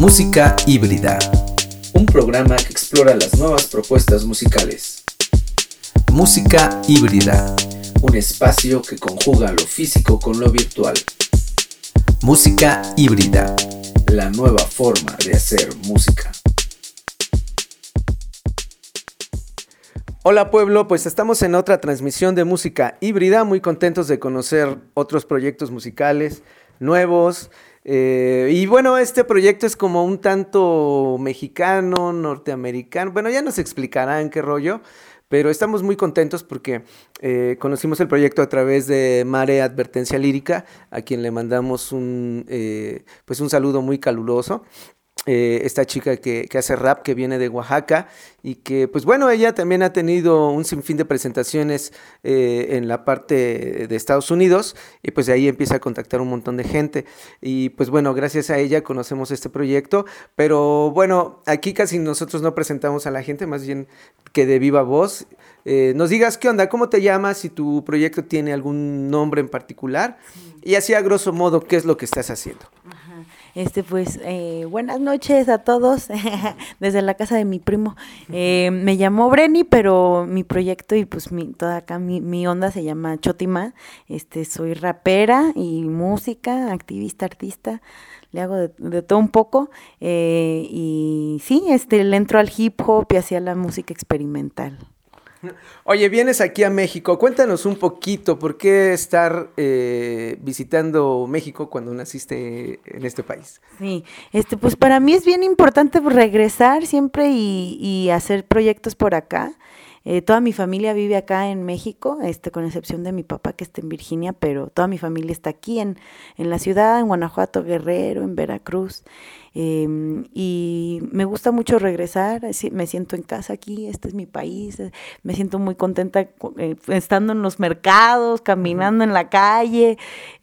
Música híbrida, un programa que explora las nuevas propuestas musicales. Música híbrida, un espacio que conjuga lo físico con lo virtual. Música híbrida, la nueva forma de hacer música. Hola pueblo, pues estamos en otra transmisión de música híbrida, muy contentos de conocer otros proyectos musicales nuevos. Y bueno, este proyecto es como un tanto mexicano, norteamericano, bueno, ya nos explicarán qué rollo, pero estamos muy contentos porque conocimos el proyecto a través de Mare Advertencia Lírica, a quien le mandamos un saludo muy caluroso. Esta chica que hace rap, que viene de Oaxaca y que pues bueno, ella también ha tenido un sinfín de presentaciones en la parte de Estados Unidos y pues de ahí empieza a contactar un montón de gente y pues bueno, gracias a ella conocemos este proyecto, pero bueno, aquí casi nosotros no presentamos a la gente, más bien que de viva voz nos digas qué onda, cómo te llamas, si tu proyecto tiene algún nombre en particular y así a grosso modo qué es lo que estás haciendo. Buenas noches a todos desde la casa de mi primo. Me llamo Breni, pero mi proyecto y pues mi onda se llama Chotima. Soy rapera y música, activista, artista. Le hago de todo un poco. Y sí, le entro al hip hop y hacia la música experimental. Oye, vienes aquí a México, cuéntanos un poquito, ¿por qué estar visitando México cuando naciste en este país? Sí, pues para mí es bien importante regresar siempre y hacer proyectos por acá. Toda mi familia vive acá en México, con excepción de mi papá que está en Virginia, pero toda mi familia está aquí en la ciudad, en Guanajuato, Guerrero, en Veracruz. Y me gusta mucho regresar, me siento en casa aquí, este es mi país, me siento muy contenta estando en los mercados, caminando en la calle,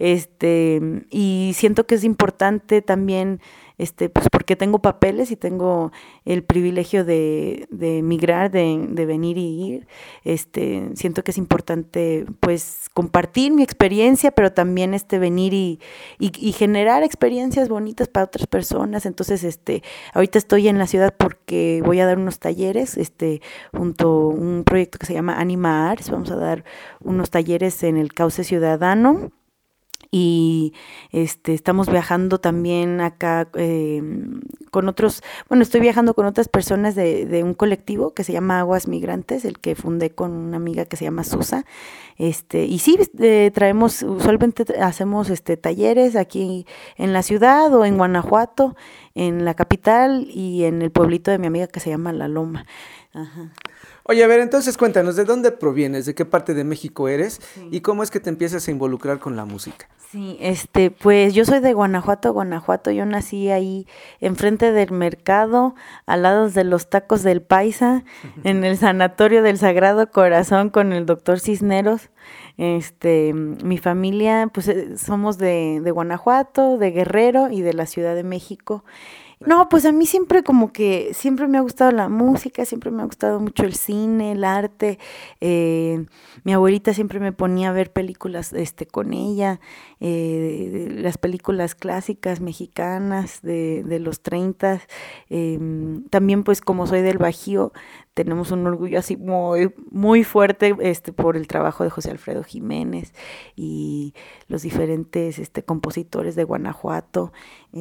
y siento que es importante también, pues porque tengo papeles y tengo el privilegio de migrar, de venir y ir, siento que es importante pues compartir mi experiencia, pero también venir y generar experiencias bonitas para otras personas. Entonces, ahorita estoy en la ciudad porque voy a dar unos talleres, junto a un proyecto que se llama Anima Arts, vamos a dar unos talleres en el Cauce Ciudadano. Y estamos viajando también acá con otros, estoy viajando con otras personas de un colectivo que se llama Aguas Migrantes, el que fundé con una amiga que se llama Susa, y sí, usualmente hacemos talleres aquí en la ciudad o en Guanajuato, en la capital y en el pueblito de mi amiga que se llama La Loma. Ajá. Oye, a ver, entonces cuéntanos, ¿de dónde provienes? ¿De qué parte de México eres? Sí. ¿Y cómo es que te empiezas a involucrar con la música? Sí, pues yo soy de Guanajuato, yo nací ahí enfrente del mercado, al lado de los tacos del Paisa, en el sanatorio del Sagrado Corazón con el doctor Cisneros. Mi familia, pues somos de Guanajuato, de Guerrero y de la Ciudad de México. No, pues a mí siempre me ha gustado la música, siempre me ha gustado mucho el cine, el arte. Mi abuelita siempre me ponía a ver películas con ella, las películas clásicas mexicanas de los 30. También pues como soy del Bajío, tenemos un orgullo así muy, muy fuerte por el trabajo de José Alfredo Jiménez y los diferentes compositores de Guanajuato.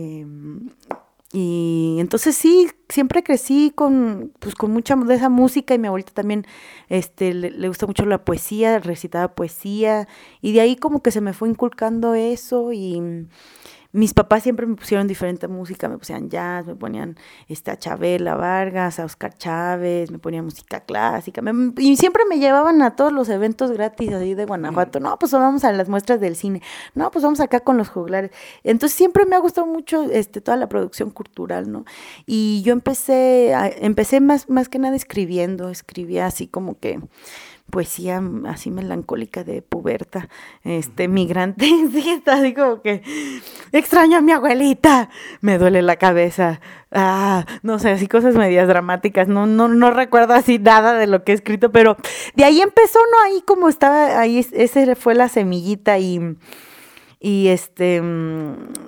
Y entonces sí, siempre crecí con mucha de esa música y mi abuelita también le gusta mucho la poesía, recitaba poesía y de ahí como que se me fue inculcando eso y mis papás siempre me pusieron diferente música, me pusieron jazz, me ponían a Chabela Vargas, a Oscar Chávez, me ponían música clásica, y siempre me llevaban a todos los eventos gratis así de Guanajuato. No, pues vamos a las muestras del cine, no, pues vamos acá con los juglares. Entonces siempre me ha gustado mucho toda la producción cultural, ¿no? Y yo empecé más que nada escribía así como que poesía así melancólica de puberta, migrante, sí, está así como que extraño a mi abuelita, me duele la cabeza, no sé, así cosas medias dramáticas, no recuerdo así nada de lo que he escrito, pero de ahí empezó, ¿no? Ahí como estaba, ahí ese fue la semillita y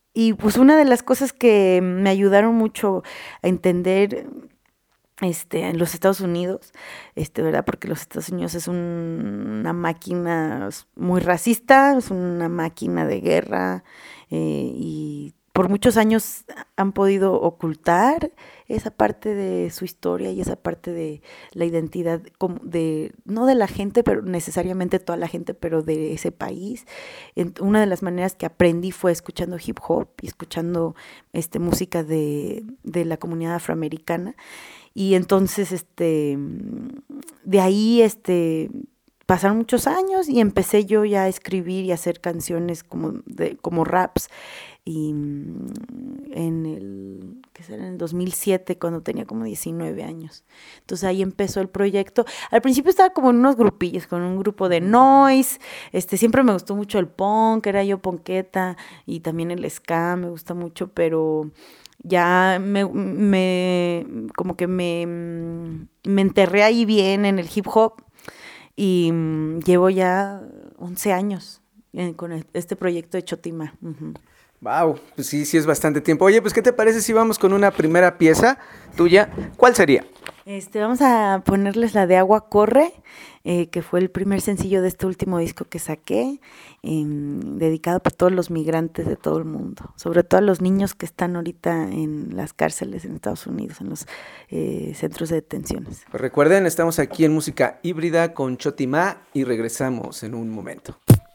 Y pues una de las cosas que me ayudaron mucho a entender en los Estados Unidos, ¿verdad? Porque los Estados Unidos es una máquina muy racista, es una máquina de guerra, y por muchos años han podido ocultar esa parte de su historia y esa parte de la identidad, no de la gente, pero necesariamente toda la gente, pero de ese país. Una de las maneras que aprendí fue escuchando hip hop y escuchando música de la comunidad afroamericana. Y entonces, de ahí, pasaron muchos años y empecé yo ya a escribir y a hacer canciones como raps. Y en el 2007, cuando tenía como 19 años. Entonces ahí empezó el proyecto. Al principio estaba como en unos grupillos, con un grupo de noise. Siempre me gustó mucho el punk, era yo punketa, y también el ska me gusta mucho, pero ya como que me enterré ahí bien en el hip hop, y llevo ya 11 años con este proyecto de Chotima. Uh-huh. Wow, pues sí es bastante tiempo. Oye, pues ¿qué te parece si vamos con una primera pieza tuya? ¿Cuál sería? Vamos a ponerles la de Agua Corre, que fue el primer sencillo de este último disco que saqué, dedicado para todos los migrantes de todo el mundo, sobre todo a los niños que están ahorita en las cárceles en Estados Unidos, en los centros de detenciones. Pues recuerden, estamos aquí en Música Híbrida con Chotima y regresamos en un momento.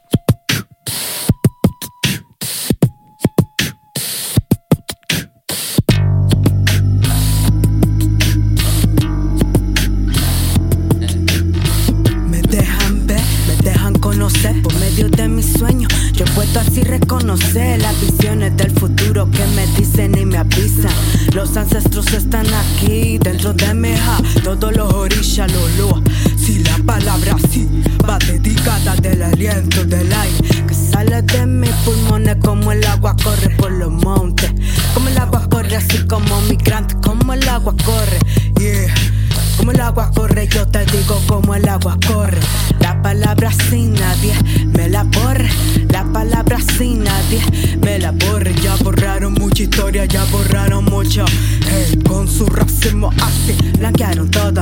Por medio de mis sueños, yo puedo así reconocer las visiones del futuro que me dicen y me avisan. Los ancestros están aquí, dentro de mi hija, todos los orillas, los lua. Si la palabra sí va dedicada del aliento del aire que sale de mis pulmones, como el agua corre por los montes, como el agua corre así como migrante, como el agua corre, yeah. Como el agua corre, yo te digo como el agua corre. La palabra sin nadie me la borre. La palabra sin nadie me la borre. Ya borraron mucha historia, ya borraron mucho. Hey, con su racismo así blanquearon todo,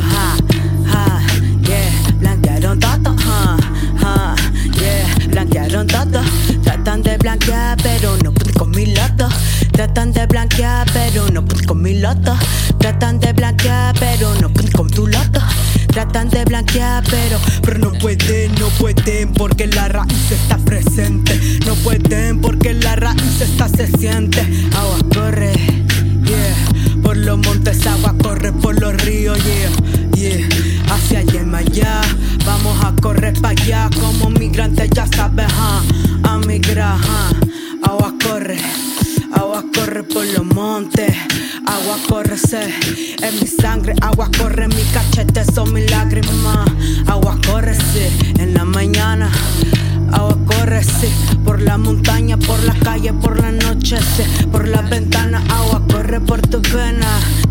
yeah. Blanquearon todo, yeah. Blanquearon todo. Tratan de blanquear, pero no pueden con mi loto. Tratan de blanquear, pero no pueden con mi loto. Tratan de blanquear, pero no pueden con tu loto. Tratan de blanquear, pero no pueden porque la raíz está presente. No pueden porque la raíz está se siente. Agua corre, yeah. Por los montes agua corre, por los ríos, yeah. Hacia allá y allá, vamos a correr para allá. Como migrantes ya sabes, a migrar, agua corre. Agua corre por los montes, agua corre en mi sangre, agua corre en mi cachete, son mis lágrimas. Agua corre en la mañana, agua corre por la montaña, por la calle, por la noche, por la ventana. Agua corre por tu vena,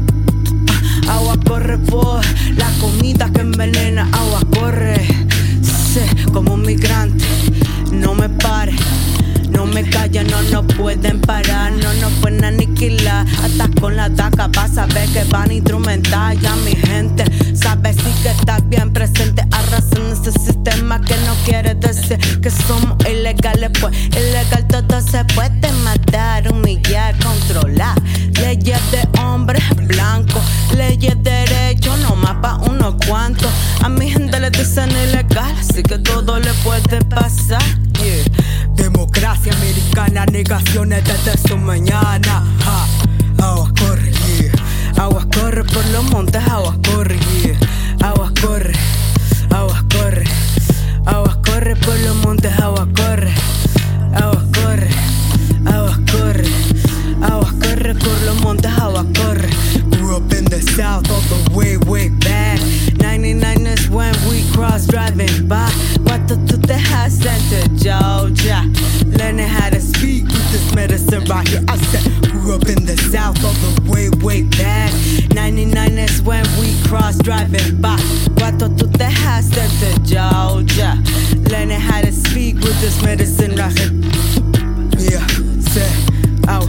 agua corre por la comida que envenena. Agua corre como un migrante, no me pare. No me callan, no nos pueden parar, no nos pueden aniquilar. Hasta con la daga vas a ver que van a instrumentar. Ya mi gente sabe sí que está bien presente. Arrasando ese sistema que no quiere decir que somos ilegales, pues ilegal todo se puede matar, humillar, controlar. Leyes de hombres blancos, leyes de derecho, no más pa' unos cuantos. A mi gente le dicen ilegal, así que todo le puede pasar, yeah. Democracia americana, negaciones desde su mañana. Agua corre, yeah. Agua corre por los montes, agua corre, yeah. Agua corre, agua corre. Agua corre por los montes, agua corre. Agua corre, agua corre. Agua corre por los montes, agua corre. Grew up in the south all the way back. 99 is when we cross driving by. Cuatro to the house center, Georgia. Learning how to speak with this medicine right here. I said, grew up in the south all the way back. 99 is when we cross driving by. Cuatro to the house center, Georgia. Learning how to speak with this medicine right here. Yeah, say,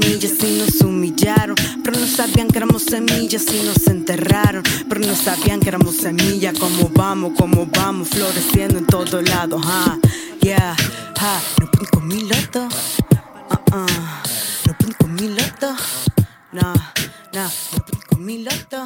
semillas y nos humillaron, pero no sabían que éramos semillas y nos enterraron, pero no sabían que éramos semillas. Como vamos, floreciendo en todos lados, yeah, no pueden con mi loto, no pueden con mi loto, no pueden con mi loto,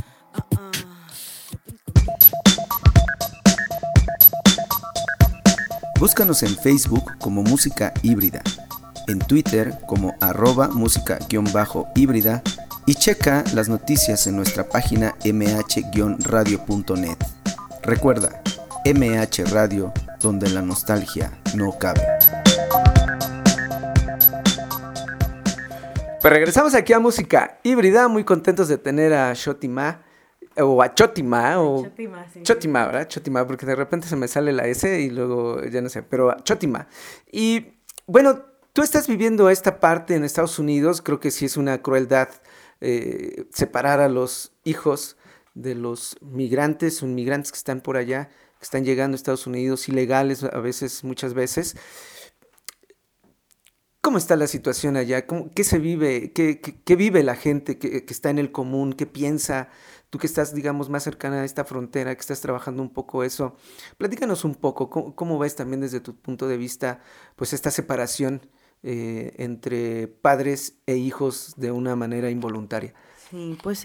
Búscanos en Facebook como Música Híbrida, en Twitter como @música_híbrida y checa las noticias en nuestra página mh-radio.net. Recuerda, MH Radio, donde la nostalgia no cabe. Pues regresamos aquí a Música Híbrida, muy contentos de tener a Chotima, o a Chotima, o Chotima, sí. Chotima, ¿verdad? Chotima, porque de repente se me sale la S y luego ya no sé, pero Chotima. Y bueno, tú estás viviendo esta parte en Estados Unidos, creo que sí es una crueldad separar a los hijos de los migrantes, son migrantes que están por allá, que están llegando a Estados Unidos, ilegales a veces, muchas veces. ¿Cómo está la situación allá? ¿Qué se vive? ¿Qué vive la gente que está en el común? ¿Qué piensa? Tú que estás, digamos, más cercana a esta frontera, que estás trabajando un poco eso. Platícanos un poco, ¿cómo ves también desde tu punto de vista pues esta separación entre padres e hijos de una manera involuntaria? Sí, pues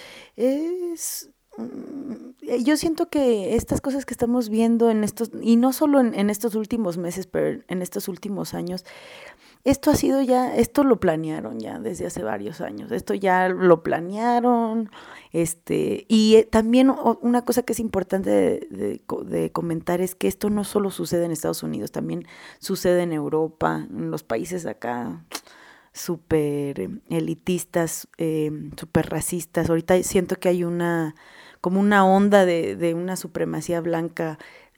yo siento que estas cosas que estamos viendo en estos, y no solo en estos últimos meses, pero en estos últimos años, esto lo planearon ya desde hace varios años, esto ya lo planearon, y también una cosa que es importante de comentar es que esto no solo sucede en Estados Unidos, también sucede en Europa, en los países acá súper elitistas, súper racistas. Ahorita siento que hay como una onda de una supremacía blanca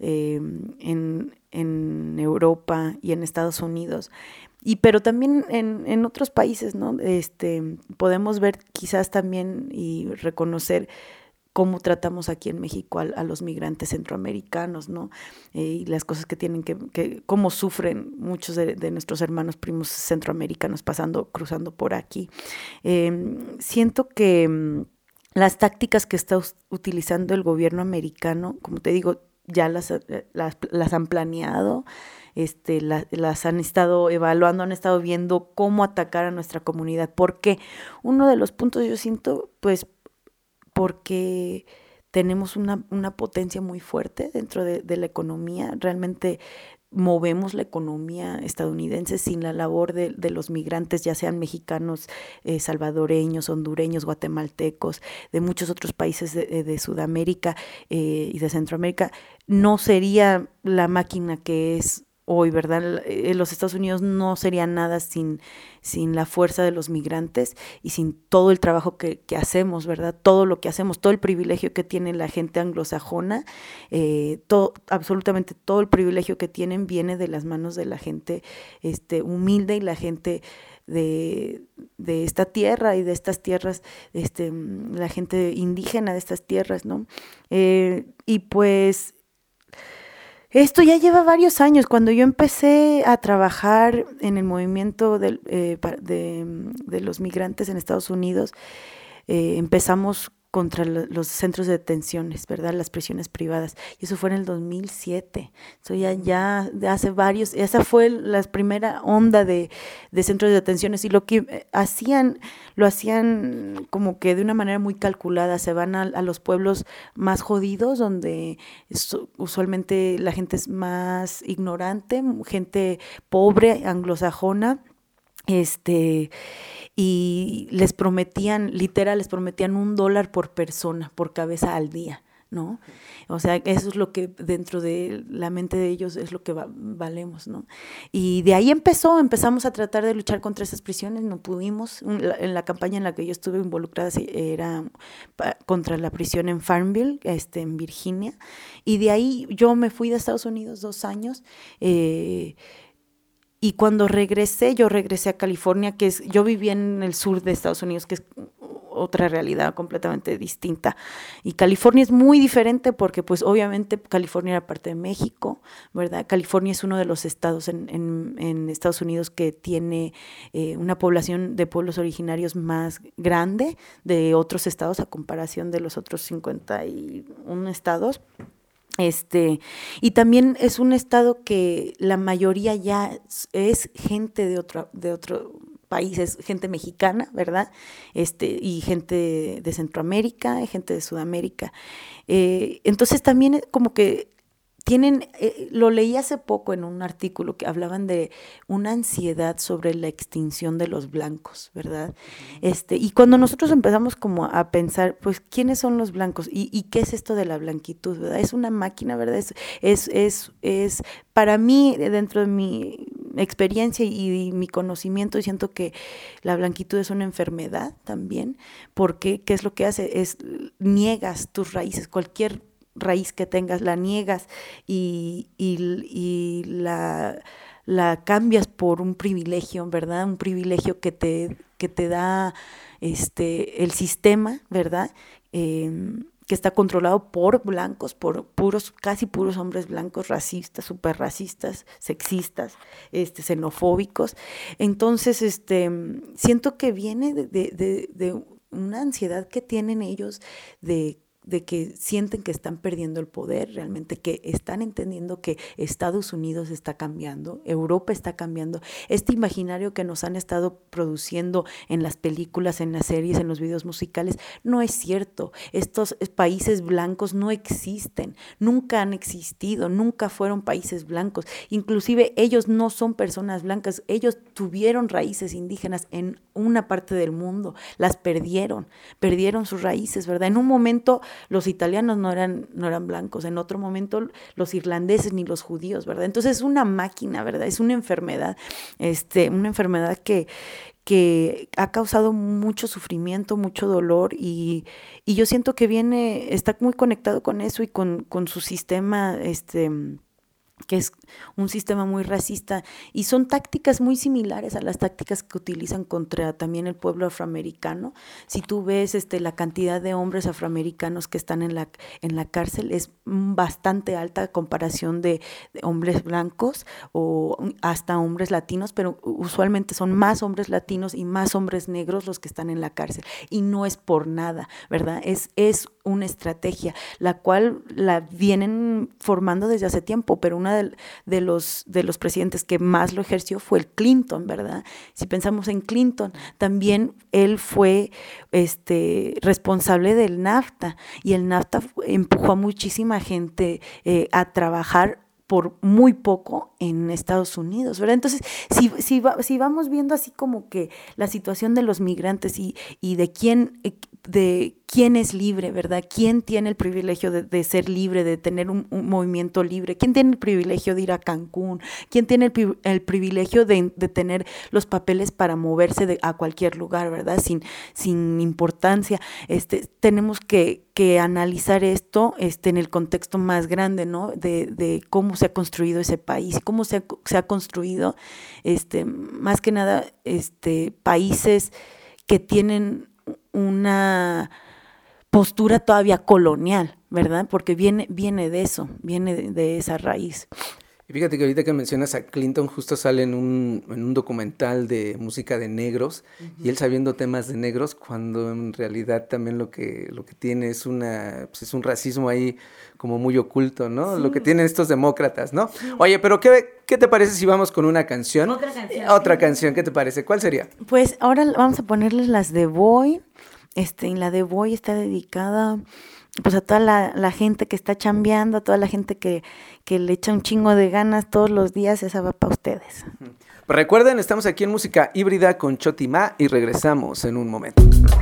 en Europa y en Estados Unidos. Pero también en otros países, ¿no? Podemos ver quizás también y reconocer cómo tratamos aquí en México a los migrantes centroamericanos, ¿no? Y las cosas que tienen cómo sufren muchos de nuestros hermanos primos centroamericanos cruzando por aquí. Siento que las tácticas que está utilizando el gobierno americano, como te digo, ya las han planeado, las han estado evaluando, han estado viendo cómo atacar a nuestra comunidad. ¿Por qué? Uno de los puntos yo siento, pues, porque tenemos una potencia muy fuerte dentro de la economía. Realmente movemos la economía estadounidense sin la labor de los migrantes, ya sean mexicanos, salvadoreños, hondureños, guatemaltecos, de muchos otros países de Sudamérica y de Centroamérica. No sería la máquina que es hoy, ¿verdad? Los Estados Unidos no sería nada sin la fuerza de los migrantes y sin todo el trabajo que hacemos, ¿verdad? Todo lo que hacemos, todo el privilegio que tiene la gente anglosajona, absolutamente todo el privilegio que tienen viene de las manos de la gente humilde y la gente de esta tierra y de estas tierras, la gente indígena de estas tierras, ¿no? Y pues esto ya lleva varios años. Cuando yo empecé a trabajar en el movimiento de los migrantes en Estados Unidos, empezamos contra los centros de detenciones, ¿verdad? Las prisiones privadas. Y eso fue en el 2007. Eso ya hace varios, esa fue la primera onda de centros de detenciones. Y lo que lo hacían como que de una manera muy calculada. Se van a los pueblos más jodidos, donde usualmente la gente es más ignorante, gente pobre, anglosajona, y les prometían $1 por persona, por cabeza al día, ¿no? O sea, eso es lo que dentro de la mente de ellos es lo que valemos, ¿no? Y de ahí empezamos a tratar de luchar contra esas prisiones, no pudimos. En la campaña en la que yo estuve involucrada era contra la prisión en Farmville, en Virginia, y de ahí yo me fui de Estados Unidos 2 años, y cuando yo regresé a California, yo vivía en el sur de Estados Unidos, que es otra realidad completamente distinta. Y California es muy diferente porque pues obviamente California era parte de México, ¿verdad? California es uno de los estados en Estados Unidos que tiene una población de pueblos originarios más grande de otros estados a comparación de los otros 51 estados. Y también es un estado que la mayoría ya es gente de otro país, es gente mexicana, ¿verdad? Y gente de Centroamérica, gente de Sudamérica. Entonces también como que tienen, lo leí hace poco en un artículo que hablaban de una ansiedad sobre la extinción de los blancos, ¿verdad? Y cuando nosotros empezamos como a pensar, pues, ¿quiénes son los blancos? ¿Y qué es esto de la blanquitud, verdad? Es una máquina, ¿verdad? Es para mí, dentro de mi experiencia y mi conocimiento, siento que la blanquitud es una enfermedad también, porque ¿qué es lo que hace? Niegas tus raíces, cualquier raíz que tengas, la niegas y la cambias por un privilegio, ¿verdad? Un privilegio que te da el sistema, ¿verdad? Que está controlado por blancos, por casi puros hombres blancos, racistas, súper racistas, sexistas, xenofóbicos. Entonces, siento que viene de una ansiedad que tienen ellos de que sienten que están perdiendo el poder, realmente que están entendiendo que Estados Unidos está cambiando, Europa está cambiando. Este imaginario que nos han estado produciendo en las películas, en las series, en los videos musicales, no es cierto. Estos países blancos no existen, nunca han existido, nunca fueron países blancos. Inclusive ellos no son personas blancas, ellos tuvieron raíces indígenas en una parte del mundo, las perdieron sus raíces, ¿verdad? En un momento los italianos no eran blancos, en otro momento los irlandeses ni los judíos, ¿verdad? Entonces es una máquina, ¿verdad? Es una enfermedad, que ha causado mucho sufrimiento, mucho dolor y yo siento que está muy conectado con eso y con su sistema, que es un sistema muy racista y son tácticas muy similares a las tácticas que utilizan contra también el pueblo afroamericano. Si tú ves la cantidad de hombres afroamericanos que están en la cárcel es bastante alta a comparación de hombres blancos o hasta hombres latinos, pero usualmente son más hombres latinos y más hombres negros los que están en la cárcel y no es por nada, ¿verdad? Es una estrategia, la cual la vienen formando desde hace tiempo, pero una de los presidentes que más lo ejerció fue el Clinton, ¿verdad? Si pensamos en Clinton, también él fue responsable del NAFTA y el NAFTA empujó a muchísima gente a trabajar por muy poco en Estados Unidos, ¿verdad? Entonces, si vamos viendo así como que la situación de los migrantes y de quién es libre, ¿verdad? ¿Quién tiene el privilegio de ser libre, de tener un movimiento libre? ¿Quién tiene el privilegio de ir a Cancún? ¿Quién tiene el privilegio de tener los papeles para moverse a cualquier lugar, ¿verdad? Sin importancia. Tenemos que analizar esto en el contexto más grande, ¿no? De cómo se ha construido ese país, cómo se ha construido, más que nada, países que tienen una postura todavía colonial, ¿verdad? Porque viene de eso, viene de esa raíz. Y fíjate que ahorita que mencionas a Clinton, justo sale en un documental de música de negros, y él sabiendo temas de negros, cuando en realidad también lo que tiene es es un racismo ahí como muy oculto, ¿no? Sí. Lo que tienen estos demócratas, ¿no? Sí. Oye, pero ¿qué te parece si vamos con una canción? Otra canción, ¿qué te parece? ¿Cuál sería? Pues ahora vamos a ponerles las de Boy. La de Boy está dedicada pues a toda la gente que está chambeando, a toda la gente que le echa un chingo de ganas todos los días. Esa va para ustedes. Recuerden, estamos aquí en Música Híbrida con Choti Ma y regresamos en un momento.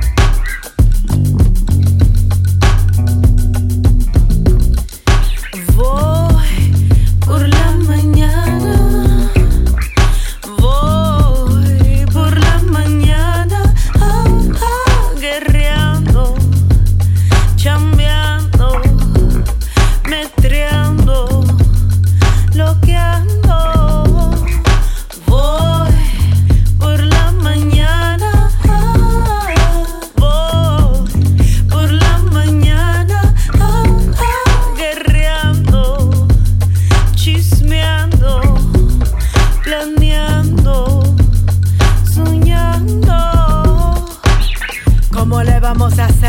Voy por la mañana, voy por la mañana, guerreando, chambeando, metreando, loqueando. Voy por la mañana, voy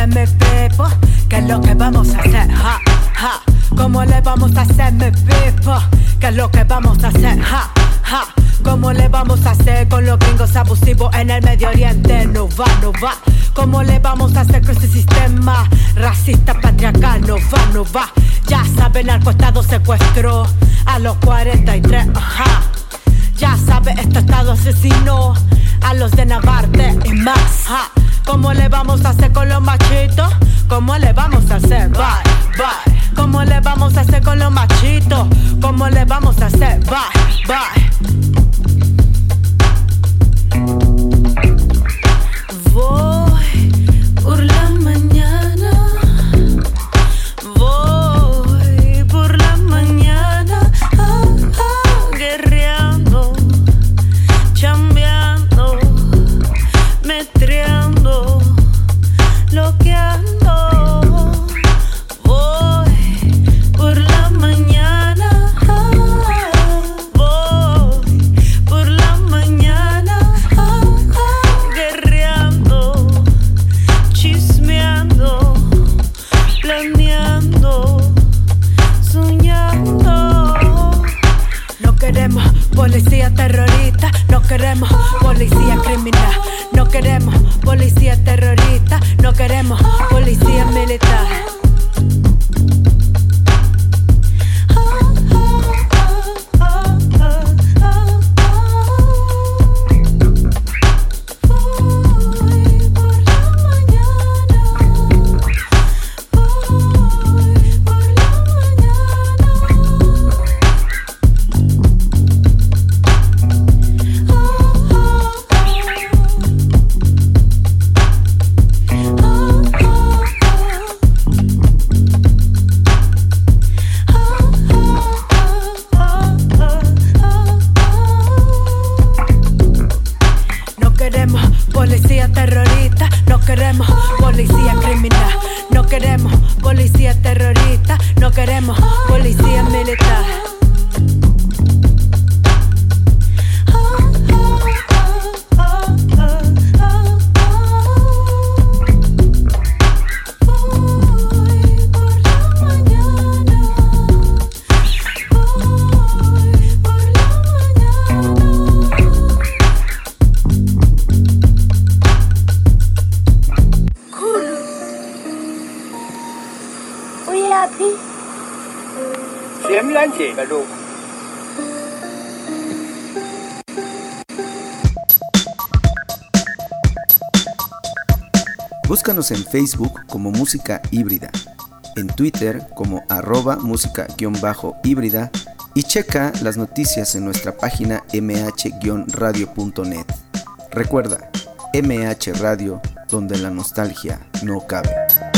hacer, mi people? ¿Qué es lo que vamos a hacer? Ja, ja. ¿Cómo le vamos a hacer, mi people? ¿Qué es lo que vamos a hacer? Ja, ja. ¿Cómo le vamos a hacer con los gringos abusivos en el Medio Oriente? No va, no va. ¿Cómo le vamos a hacer con este sistema racista, patriarcal? No va, no va. Ya saben, narcoestado secuestró a los 43, ajá. Ya sabe, este estado asesinó a los de Navarrete y más, ajá. ¿Cómo le vamos a hacer con los machitos? ¿Cómo le vamos a hacer? Bye, bye. ¿Cómo le vamos a hacer con los machitos? ¿Cómo le vamos a hacer? Bye, bye. Voy por la mañana, voy por la mañana, guerreando, chambeando, metreando, loqueando. Voy por la mañana, voy por la mañana, guerreando, chismeando, planeando, soñando. No queremos policía terrorista, no queremos policía criminal, no queremos policía terrorista, no queremos policía militar. Policía terrorista, no queremos policía criminal, no queremos policía terrorista, no queremos policía militar. Búscanos en Facebook como Música Híbrida, en Twitter como @música_híbrida y checa las noticias en nuestra página mh-radio.net. Recuerda, MH Radio, donde la nostalgia no cabe.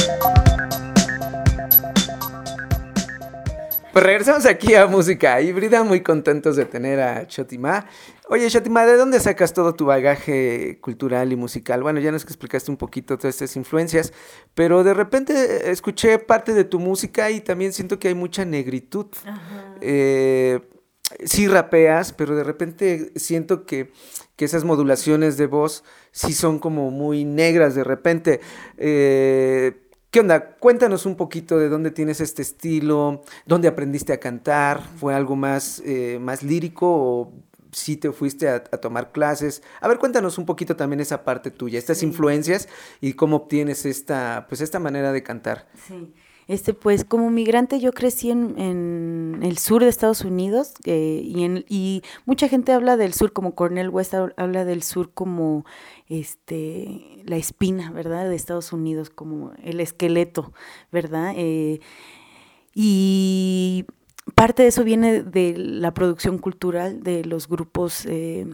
Pues regresamos aquí a Música Híbrida, muy contentos de tener a Xotimá. Oye, Xotimá, ¿de dónde sacas todo tu bagaje cultural y musical? Bueno, ya nos explicaste un poquito todas estas influencias, pero de repente escuché parte de tu música y también siento que hay mucha negritud. Sí rapeas, pero de repente siento que esas modulaciones de voz sí son como muy negras de repente. ¿Qué onda? Cuéntanos un poquito de dónde tienes este estilo, dónde aprendiste a cantar, ¿fue algo más lírico o sí te fuiste a tomar clases? A ver, cuéntanos un poquito también esa parte tuya, estas influencias y cómo obtienes esta manera de cantar. Sí. Pues como migrante yo crecí en el sur de Estados Unidos y mucha gente habla del sur como Cornel West habla del sur como la espina, ¿verdad? De Estados Unidos, como el esqueleto, ¿verdad? Y parte de eso viene de la producción cultural de los grupos,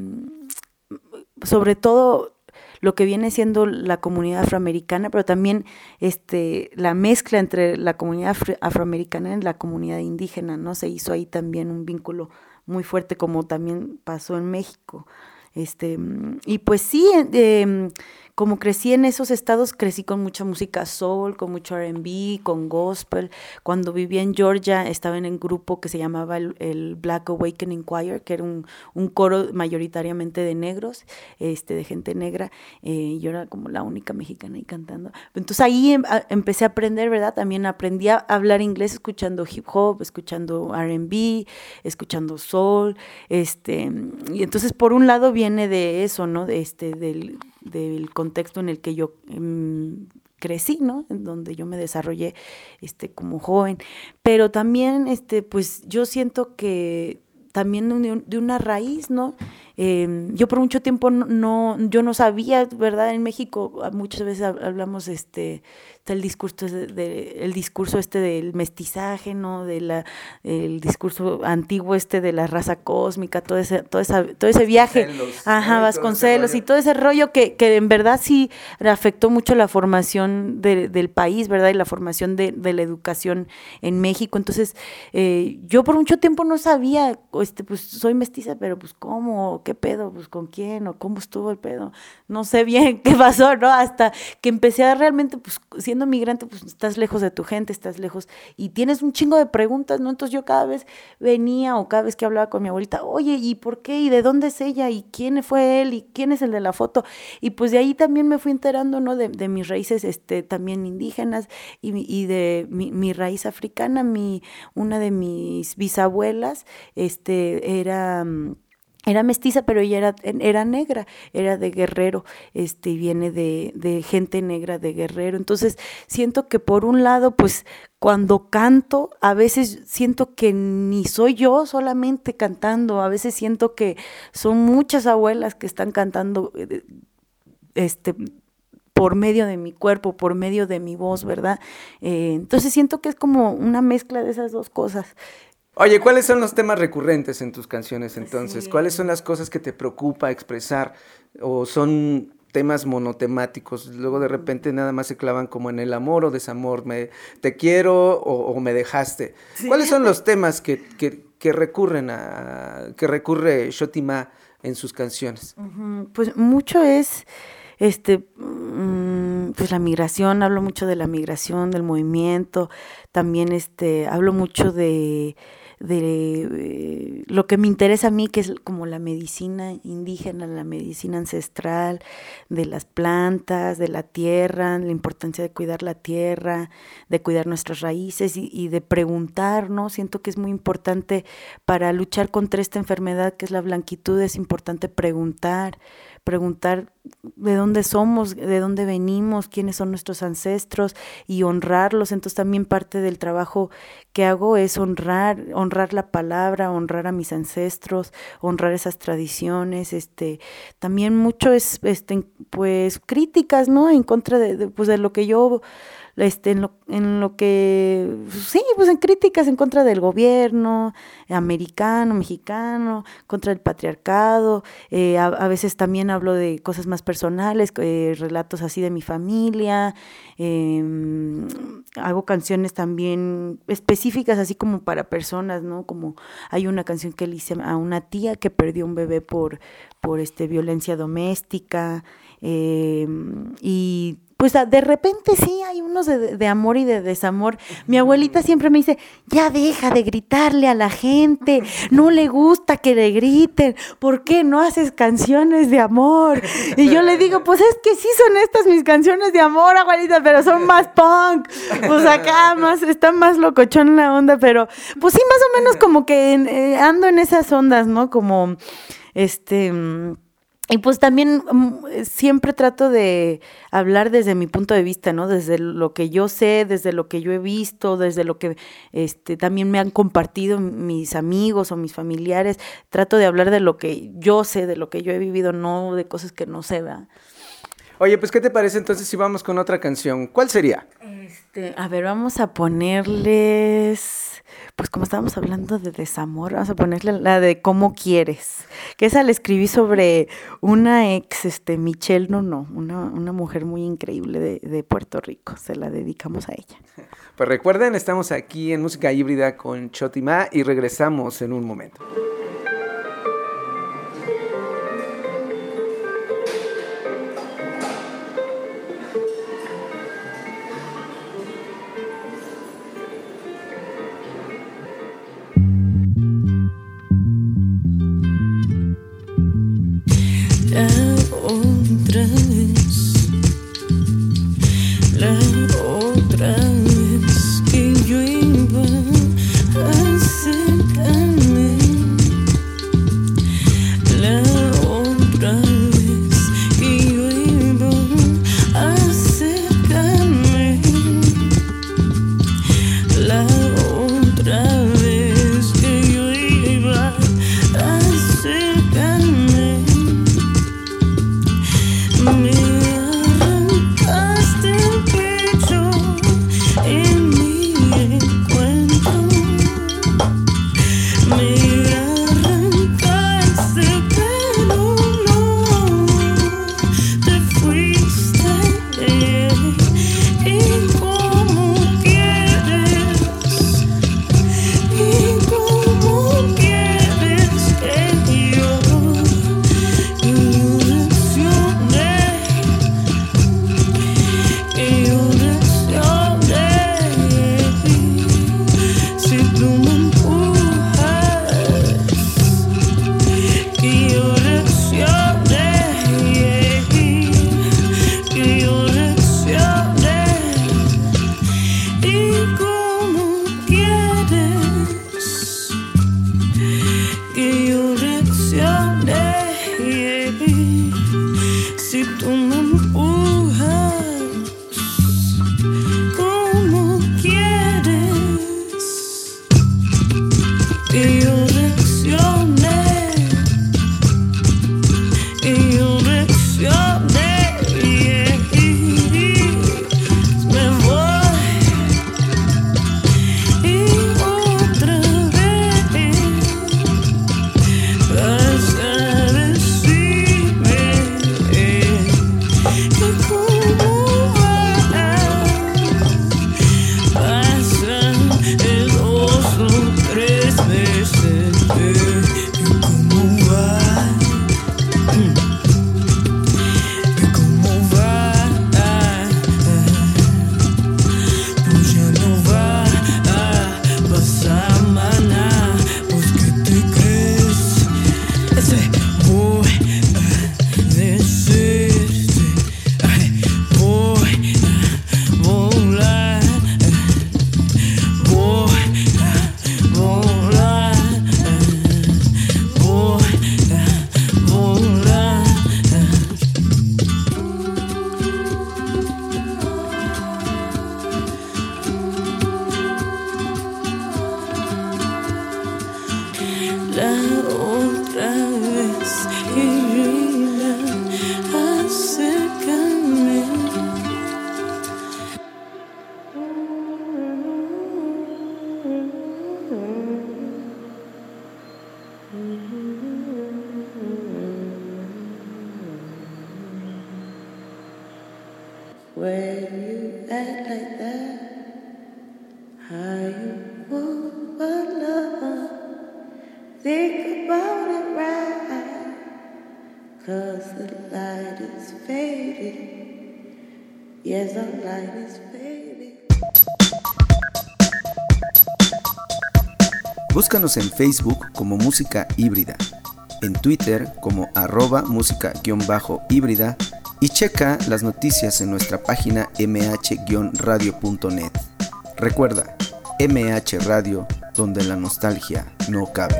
sobre todo lo que viene siendo la comunidad afroamericana, pero también la mezcla entre la comunidad afroamericana y la comunidad indígena, ¿no? Se hizo ahí también un vínculo muy fuerte, como también pasó en México. Y pues sí, como crecí en esos estados, crecí con mucha música soul, con mucho R&B, con gospel. Cuando vivía en Georgia, estaba en un grupo que se llamaba el Black Awakening Choir, que era un coro mayoritariamente de negros, de gente negra. Yo era como la única mexicana ahí cantando. Entonces ahí empecé a aprender, ¿verdad? También aprendí a hablar inglés escuchando hip hop, escuchando R&B, escuchando soul, y entonces por un lado viene de eso, ¿no? Del contexto en el que yo crecí, ¿no? En donde yo me desarrollé como joven, pero también pues yo siento que también de una raíz, ¿no? Yo por mucho tiempo yo no sabía, ¿verdad? En México muchas veces hablamos está el discurso el discurso del mestizaje, ¿no? El discurso antiguo de la raza cósmica, todo ese viaje, Vasconcelos y todo ese rollo que en verdad sí afectó mucho la formación del país, ¿verdad? Y la formación de la educación en México. Entonces, yo por mucho tiempo no sabía, pues soy mestiza, pero pues ¿cómo? ¿Qué pedo? Pues ¿con quién? ¿O cómo estuvo el pedo? No sé bien qué pasó, ¿no? Hasta que empecé a realmente, pues siendo migrante, pues estás lejos de tu gente, estás lejos y tienes un chingo de preguntas, ¿no? Entonces yo cada vez venía o cada vez que hablaba con mi abuelita, oye, ¿y por qué? ¿Y de dónde es ella? ¿Y quién fue él? ¿Y quién es el de la foto? Y pues de ahí también me fui enterando, ¿no? De mis raíces también indígenas y de mi raíz africana. Una de mis bisabuelas era mestiza, pero ella era negra, era de Guerrero, viene de gente negra de Guerrero. Entonces, siento que por un lado, pues, cuando canto, a veces siento que ni soy yo solamente cantando, a veces siento que son muchas abuelas que están cantando, por medio de mi cuerpo, por medio de mi voz, ¿verdad? Entonces, siento que es como una mezcla de esas dos cosas. Oye, ¿cuáles son los temas recurrentes en tus canciones entonces? Sí. ¿Cuáles son las cosas que te preocupa expresar? ¿O son temas monotemáticos? Luego de repente nada más se clavan como en el amor o desamor, te quiero o me dejaste. ¿Sí? ¿Cuáles son los temas que recurre Xoti Ma en sus canciones? Pues mucho es pues la migración, hablo mucho de la migración, del movimiento, también hablo mucho de lo que me interesa a mí, que es como la medicina indígena, la medicina ancestral, de las plantas, de la tierra, la importancia de cuidar la tierra, de cuidar nuestras raíces y de preguntar, ¿no? Siento que es muy importante para luchar contra esta enfermedad que es la blanquitud, es importante preguntar de dónde somos, de dónde venimos, quiénes son nuestros ancestros y honrarlos. Entonces también parte del trabajo que hago es honrar la palabra, honrar a mis ancestros, honrar esas tradiciones. También mucho es pues críticas, ¿no? En contra de lo que yo en lo que, sí, pues en críticas en contra del gobierno americano, mexicano, contra el patriarcado, a veces también hablo de cosas más personales, relatos así de mi familia, hago canciones también específicas así como para personas, ¿no? Como hay una canción que le hice a una tía que perdió un bebé por violencia doméstica, y pues de repente sí hay unos de amor y de desamor. Mi abuelita siempre me dice, ya deja de gritarle a la gente, no le gusta que le griten, ¿por qué no haces canciones de amor? Y yo le digo, pues es que sí son estas mis canciones de amor, abuelita, pero son más punk, pues acá está más locochón la onda, pero pues sí, más o menos como que ando en esas ondas, ¿no? Como y pues también siempre trato de hablar desde mi punto de vista, ¿no? Desde lo que yo sé, desde lo que yo he visto, desde lo que también me han compartido mis amigos o mis familiares. Trato de hablar de lo que yo sé, de lo que yo he vivido, no de cosas que no sé, ¿verdad? Oye, pues ¿qué te parece entonces si vamos con otra canción? ¿Cuál sería? A ver, vamos a ponerles, pues como estábamos hablando de desamor, vamos a ponerle la de ¿Cómo quieres? Que esa la escribí sobre una ex, Michelle Nono, una mujer muy increíble de Puerto Rico. Se la dedicamos a ella. Pues recuerden, estamos aquí en Música Híbrida con Xoti Ma y regresamos en un momento. Búscanos en Facebook como Música Híbrida, en Twitter como @música_híbrida y checa las noticias en nuestra página mh-radio.net. Recuerda, MH Radio, donde la nostalgia no cabe.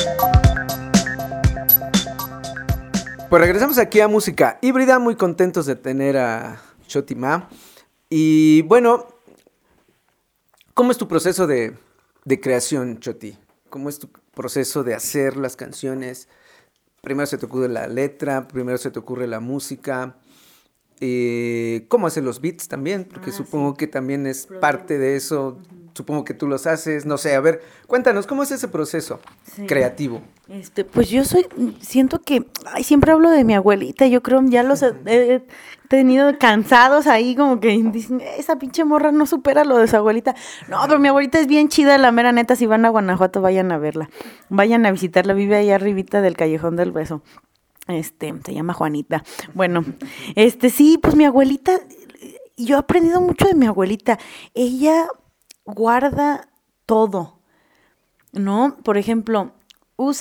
Pues regresamos aquí a Música Híbrida, muy contentos de tener a Choti Ma. Y bueno, ¿cómo es tu proceso de creación, Choti? ¿Cómo es tu proceso de hacer las canciones? Primero se te ocurre la letra, primero se te ocurre la música. ¿Cómo hacen los beats también? Porque supongo que también es parte de eso. Supongo que tú los haces. No sé, a ver, cuéntanos, ¿cómo es ese proceso creativo? Pues yo siento que, siempre hablo de mi abuelita. Yo creo ya los he tenido cansados ahí, como que dicen, esa pinche morra no supera lo de su abuelita. No, pero mi abuelita es bien chida, la mera neta. Si van a Guanajuato, vayan a verla. Vayan a visitarla, vive ahí arribita del Callejón del Beso. Se llama Juanita. Bueno, sí, pues mi abuelita, yo he aprendido mucho de mi abuelita. Ella guarda todo, ¿no? Por ejemplo, vas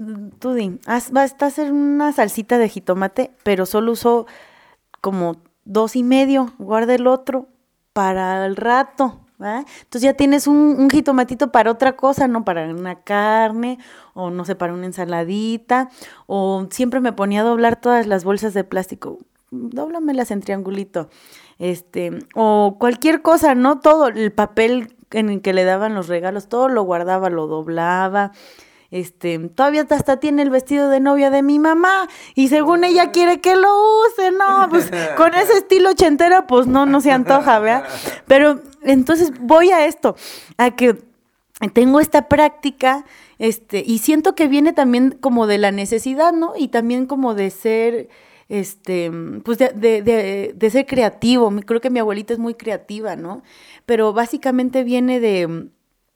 a hacer una salsita de jitomate, pero solo usó como 2.5, guarda el otro, para el rato, ¿verdad? Entonces ya tienes un jitomatito para otra cosa, ¿no? Para una carne, o no sé, para una ensaladita, o siempre me ponía a doblar todas las bolsas de plástico, dóblamelas en triangulito, o cualquier cosa, ¿no? Todo, el papel en el que le daban los regalos, todo lo guardaba, lo doblaba. Todavía hasta tiene el vestido de novia de mi mamá y según ella quiere que lo use, no, pues con ese estilo ochentero, pues no se antoja, ¿verdad? Pero entonces voy a esto, a que tengo esta práctica, y siento que viene también como de la necesidad, ¿no? Y también como de ser, pues de ser creativo. Creo que mi abuelita es muy creativa, ¿no? Pero básicamente viene de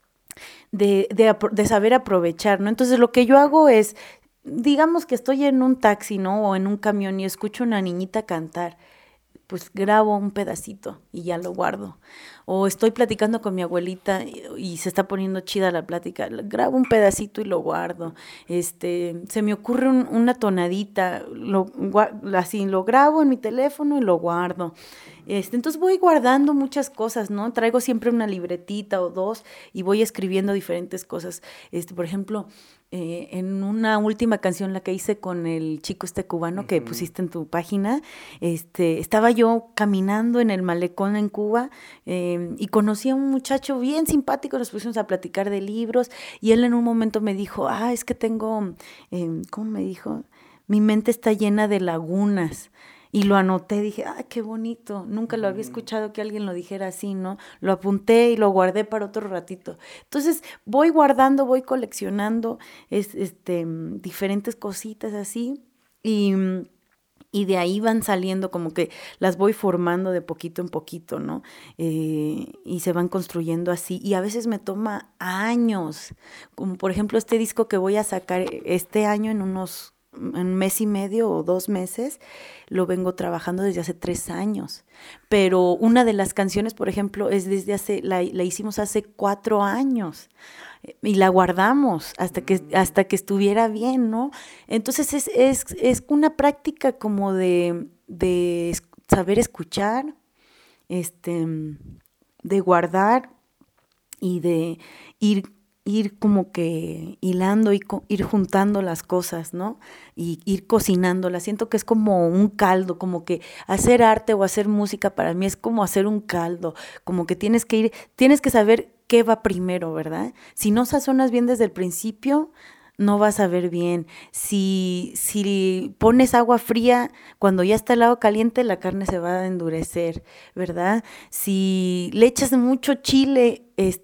saber aprovechar, ¿no? Entonces lo que yo hago es, digamos que estoy en un taxi, ¿no? O en un camión y escucho a una niñita cantar, pues grabo un pedacito y ya lo guardo. O estoy platicando con mi abuelita y se está poniendo chida la plática, grabo un pedacito y lo guardo. Se me ocurre una tonadita, así lo grabo en mi teléfono y lo guardo. Entonces voy guardando muchas cosas, ¿no? Traigo siempre una libretita o dos y voy escribiendo diferentes cosas. Por ejemplo, en una última canción, la que hice con el chico cubano que pusiste en tu página, estaba yo caminando en el malecón en Cuba y conocí a un muchacho bien simpático, nos pusimos a platicar de libros y él en un momento me dijo, es que tengo, ¿cómo me dijo? Mi mente está llena de lagunas. Y lo anoté, dije, qué bonito, nunca lo había escuchado que alguien lo dijera así, ¿no? Lo apunté y lo guardé para otro ratito. Entonces, voy guardando, voy coleccionando diferentes cositas así y de ahí van saliendo, como que las voy formando de poquito en poquito, ¿no? Y se van construyendo así. Y a veces me toma años, como por ejemplo este disco que voy a sacar este año en un mes y medio o 2 meses, lo vengo trabajando desde hace 3 años. Pero una de las canciones, por ejemplo, es la hicimos hace 4 años y la guardamos hasta que estuviera bien, ¿no? Entonces es una práctica como de saber escuchar, de guardar y de ir como que hilando y ir juntando las cosas, ¿no? Y ir cocinándolas. Siento que es como un caldo, como que hacer arte o hacer música para mí es como hacer un caldo, como que tienes que saber qué va primero, ¿verdad? Si no sazonas bien desde el principio, no vas a ver bien. Si pones agua fría, cuando ya está el agua caliente, la carne se va a endurecer, ¿verdad? Si le echas mucho chile,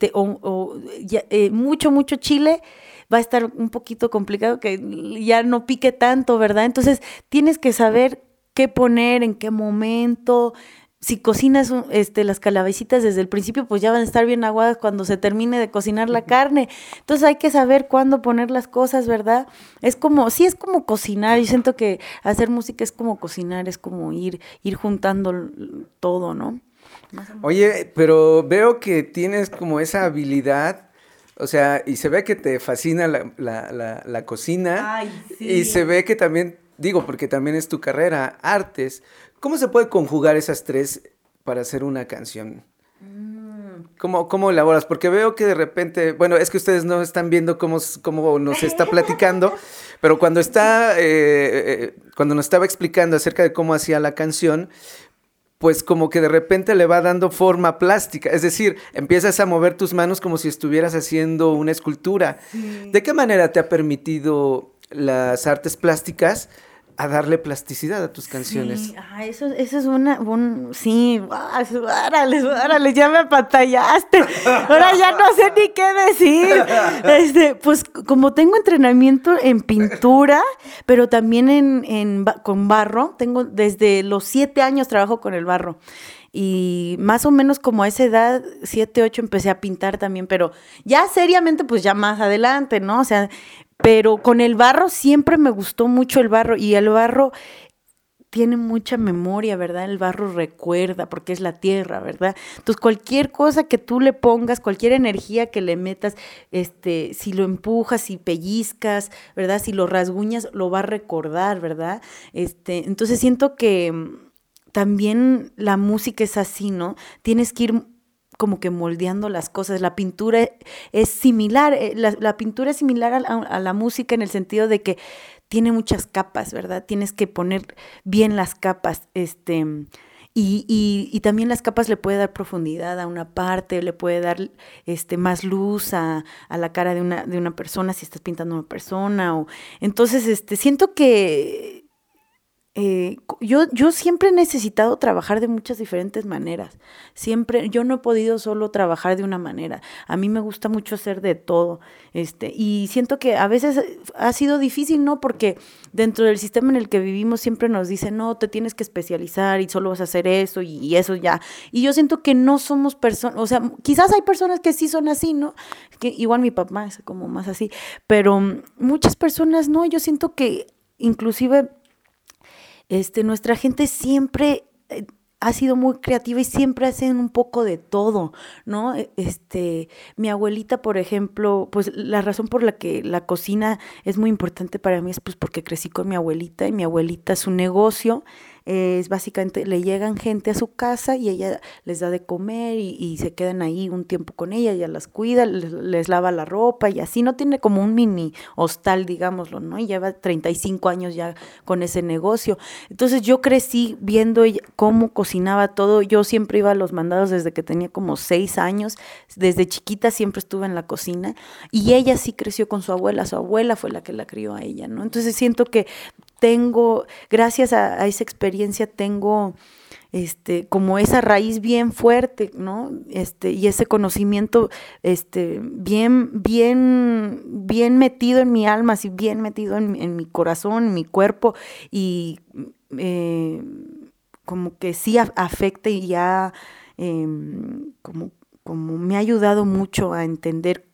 mucho chile, va a estar un poquito complicado que ya no pique tanto, ¿verdad? Entonces, tienes que saber qué poner, en qué momento. Si cocinas las calabecitas desde el principio, pues ya van a estar bien aguadas cuando se termine de cocinar la carne. Entonces hay que saber cuándo poner las cosas, ¿verdad? Es como cocinar. Yo siento que hacer música es como cocinar, es como ir juntando todo, ¿no? Oye, pero veo que tienes como esa habilidad, o sea, y se ve que te fascina la cocina. Ay, sí. Y se ve que también, porque también es tu carrera, artes. ¿Cómo se puede conjugar esas tres para hacer una canción? ¿Cómo elaboras? Porque veo que de repente, bueno, es que ustedes no están viendo cómo nos está platicando, pero cuando nos estaba explicando acerca de cómo hacía la canción, pues como que de repente le va dando forma plástica, es decir, empiezas a mover tus manos como si estuvieras haciendo una escultura. Sí. ¿De qué manera te ha permitido las artes plásticas a darle plasticidad a tus canciones? Sí, eso es sí, órale, ya me apatallaste. Ahora ya no sé ni qué decir. Pues como tengo entrenamiento en pintura, pero también con barro, tengo desde los 7 años trabajo con el barro. Y más o menos como a esa edad, 7, 8, empecé a pintar también, pero ya seriamente, pues ya más adelante, ¿no? O sea, pero con el barro siempre me gustó mucho el barro, y el barro tiene mucha memoria, ¿verdad? El barro recuerda, porque es la tierra, ¿verdad? Entonces, cualquier cosa que tú le pongas, cualquier energía que le metas, si lo empujas, si pellizcas, ¿verdad? Si lo rasguñas, lo va a recordar, ¿verdad? Entonces siento que también la música es así, ¿no? Tienes que ir como que moldeando las cosas. La pintura es similar, la pintura es similar a la música en el sentido de que tiene muchas capas, ¿verdad? Tienes que poner bien las capas, y también las capas le puede dar profundidad a una parte, le puede dar más luz a la cara de una persona si estás pintando a una persona. Entonces, siento que yo siempre he necesitado trabajar de muchas diferentes maneras. Siempre, yo no he podido solo trabajar de una manera. A mí me gusta mucho hacer de todo. Y siento que a veces ha sido difícil, ¿no? Porque dentro del sistema en el que vivimos siempre nos dicen, no, te tienes que especializar y solo vas a hacer eso y eso ya. Y yo siento que no somos personas, o sea, quizás hay personas que sí son así, ¿no? Que igual mi papá es como más así, pero muchas personas no. Yo siento que inclusive nuestra gente siempre ha sido muy creativa y siempre hacen un poco de todo, ¿no? Mi abuelita, por ejemplo, pues la razón por la que la cocina es muy importante para mí es pues porque crecí con mi abuelita y mi abuelita, su negocio es básicamente, le llegan gente a su casa y ella les da de comer y se quedan ahí un tiempo con ella las cuida, les lava la ropa y así, no tiene como un mini hostal, digámoslo, ¿no? Y lleva 35 años ya con ese negocio. Entonces yo crecí viendo cómo cocinaba todo. Yo siempre iba a los mandados desde que tenía como 6 años, desde chiquita siempre estuve en la cocina y ella sí creció con su abuela fue la que la crió a ella, ¿no? Entonces siento que gracias a esa experiencia tengo como esa raíz bien fuerte, ¿no? Y ese conocimiento bien metido en mi alma, así bien metido en mi corazón, en mi cuerpo, y como que sí afecta y ya como me ha ayudado mucho a entender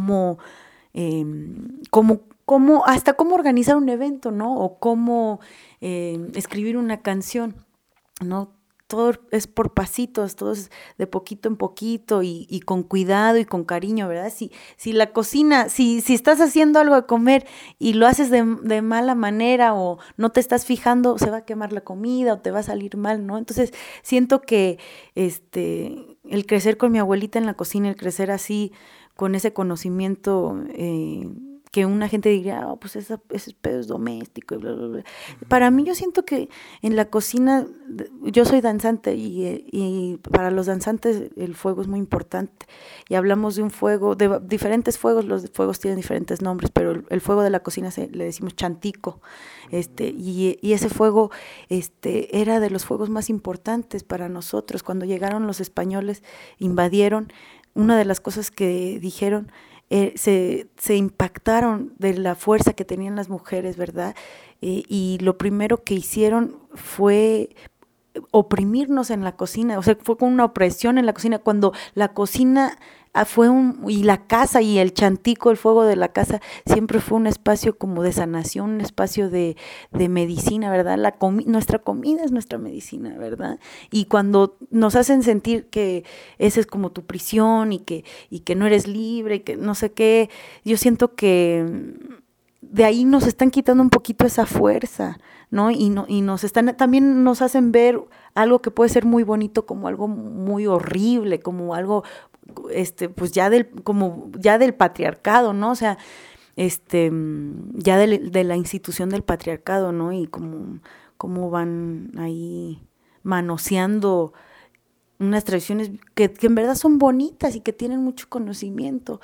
hasta cómo organizar un evento, ¿no? O cómo escribir una canción, ¿no? Todo es por pasitos, todo es de poquito en poquito y con cuidado y con cariño, ¿verdad? Si la cocina, si estás haciendo algo de comer y lo haces de mala manera o no te estás fijando, se va a quemar la comida o te va a salir mal, ¿no? Entonces siento que el crecer con mi abuelita en la cocina, el crecer así con ese conocimiento, que una gente diría, pues ese pedo es doméstico y bla, bla, bla. Para mí yo siento que en la cocina, yo soy danzante y para los danzantes el fuego es muy importante. Y hablamos de un fuego, de diferentes fuegos, los fuegos tienen diferentes nombres, pero el fuego de la cocina le decimos chantico. Y ese fuego era de los fuegos más importantes para nosotros. Cuando llegaron los españoles, invadieron, una de las cosas que dijeron, se impactaron de la fuerza que tenían las mujeres, ¿verdad? Y lo primero que hicieron fue oprimirnos en la cocina, o sea, fue con una opresión en la cocina, cuando la cocina y la casa y el chantico, el fuego de la casa, siempre fue un espacio como de sanación, un espacio de medicina, ¿verdad? Nuestra comida es nuestra medicina, ¿verdad? Y cuando nos hacen sentir que esa es como tu prisión y que no eres libre y que no sé qué, yo siento que de ahí nos están quitando un poquito esa fuerza, ¿no? Y también nos hacen ver algo que puede ser muy bonito como algo muy horrible, como algo pues ya del patriarcado, ¿no? O sea, ya de la institución del patriarcado, ¿no? Y como van ahí manoseando unas tradiciones que en verdad son bonitas y que tienen mucho conocimiento.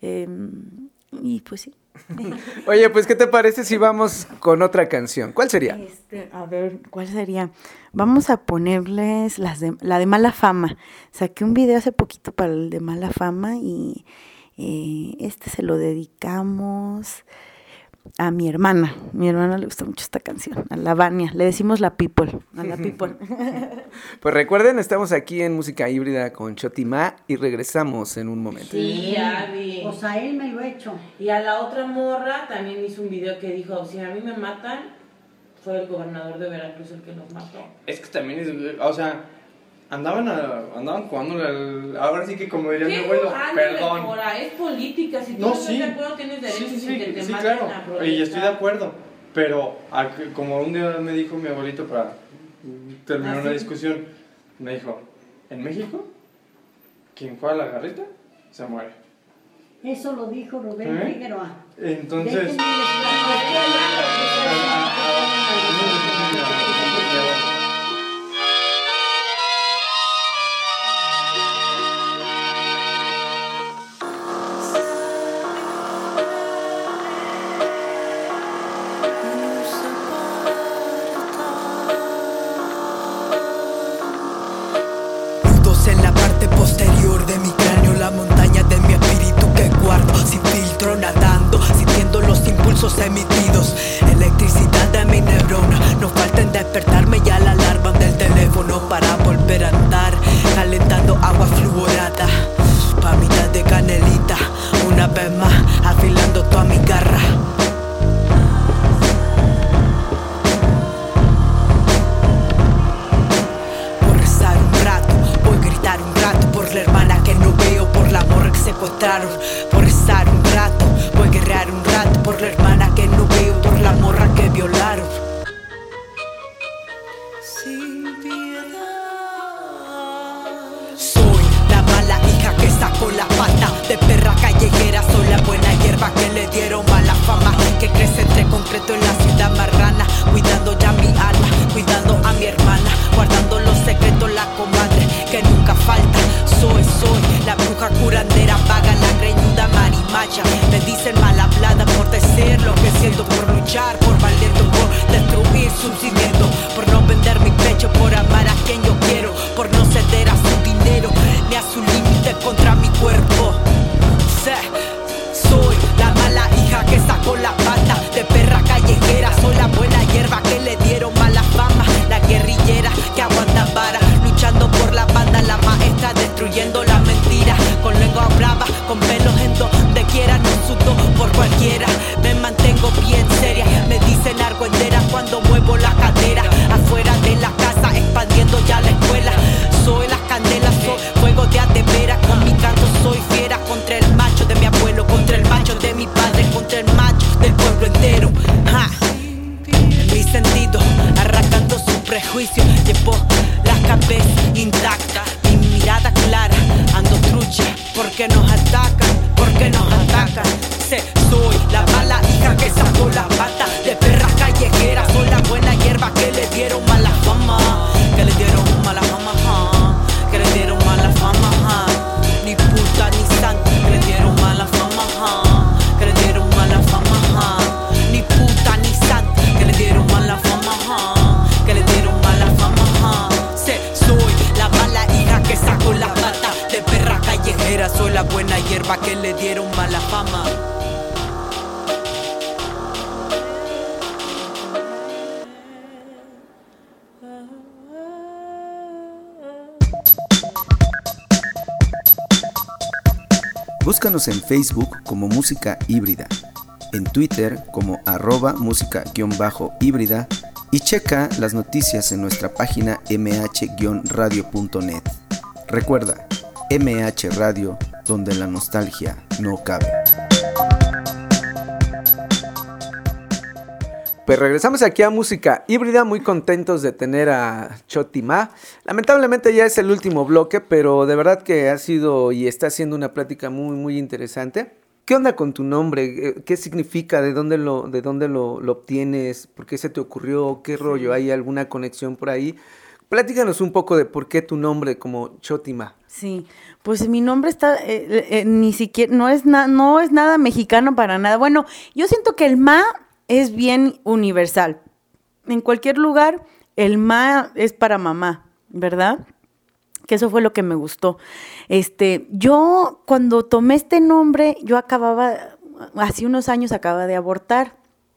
Y pues sí. Oye, pues, ¿qué te parece si vamos con otra canción? ¿Cuál sería? A ver, ¿cuál sería? Vamos a ponerles la de Mala Fama. Saqué un video hace poquito para el de Mala Fama y se lo dedicamos a mi hermana. Mi hermana le gusta mucho esta canción, a la Vania. Le decimos la People, a la People. Pues recuerden, estamos aquí en Música Híbrida con Chotima y regresamos en un momento. Sí, ya vi. O sea, él me lo he hecho. Y a la otra morra también hizo un video que dijo, si a mí me matan, fue el gobernador de Veracruz el que nos mató. Es que también es, o sea, andaban jugando ahora sí que como diría mi abuelo, perdón. Es política, si tú no estás de acuerdo tienes derecho a que te maten claro. a protestar. Y estoy de acuerdo, pero como un día me dijo mi abuelito para terminó la discusión. Me dijo, en México, quien juega la garrita, se muere. Eso lo dijo Rubén Figueroa. Entonces... En la parte posterior de mi cráneo, la montaña de mi espíritu que guardo, sin filtro nadando, sintiendo los impulsos emitidos, electricidad de mi neurona. No falta en despertarme ya la alarma del teléfono para volver a andar, calentando agua fluorada, pa' mitad de canelita, una vez más, afilando toda mi garra. La hermana que no veo, por la morra que secuestraron. Por rezar un rato, voy a guerrear un rato. Por la hermana que no veo, por la morra que violaron. Sin piedad. Soy la mala hija que sacó la pata, de perra callejera. Soy la buena hierba que le dieron mala fama, que crece entre concreto en la ciudad marrana, cuidando ya mi alma, cuidando a mi hermana, guardando los secretos, la comadre que nunca falta. Soy la bruja curandera, vaga, la greñuda marimacha. Me dicen mal hablada por decir lo que siento, por luchar, por valiente, por destruir su cimiento, por no vender mi pecho, por amar a quien yo quiero, por no ceder a su dinero, ni a su límite contra mi cuerpo. Soy la mala hija que sacó la pata, de perra callejera. Soy la buena hierba que le dieron mala fama, la guerrillera que aguanta vara, luchando por la banda, la maestra destruyendo la mentira, con lengua brava, con pelos en donde quiera, no sudo por cualquiera. Me mantengo bien seria, me dicen argüendera cuando muevo la cadera, afuera de la casa, expandiendo ya la escuela. Soy la candela, soy fuego de adevera, con mi canto soy fiera, contra el macho de mi abuelo, contra el macho de mi padre, contra el macho del pueblo entero. En mi sentido, arrancando su prejuicio, llevo la cabeza intacta, mi mirada clara, ando trucha, porque nos atacan, porque nos atacan. Soy la mala hija que sacó la pata, de perra callejera. Soy la buena hierba que le dieron mala fama, que le dieron mala fama, que le dieron mala fama. Ni puta ni santo, que le dieron mala fama, que le dieron mala fama. Ni puta ni santo, que le dieron mala fama, que le dieron mala fama. Soy la mala hija que sacó la pata, de perra callejera. Soy la buena hierba que le dieron mala fama. Búscanos en Facebook como Música Híbrida, en Twitter como @música_híbrida y checa las noticias en nuestra página mh-radio.net. Recuerda, MH Radio, donde la nostalgia no cabe. Pues regresamos aquí a Música Híbrida, muy contentos de tener a Chotima. Lamentablemente ya es el último bloque, pero de verdad que ha sido y está siendo una plática muy, muy interesante. ¿Qué onda con tu nombre? ¿Qué significa? ¿De dónde lo obtienes? ¿Por qué se te ocurrió? ¿Qué rollo? ¿Hay alguna conexión por ahí? Platícanos un poco de por qué tu nombre como Chotima. Sí, pues mi nombre está, ni siquiera, no es nada mexicano para nada. Bueno, yo siento que el Ma es bien universal. En cualquier lugar, el Ma es para mamá, ¿verdad? Que eso fue lo que me gustó. Yo cuando tomé este nombre, yo hace unos años acababa de abortar.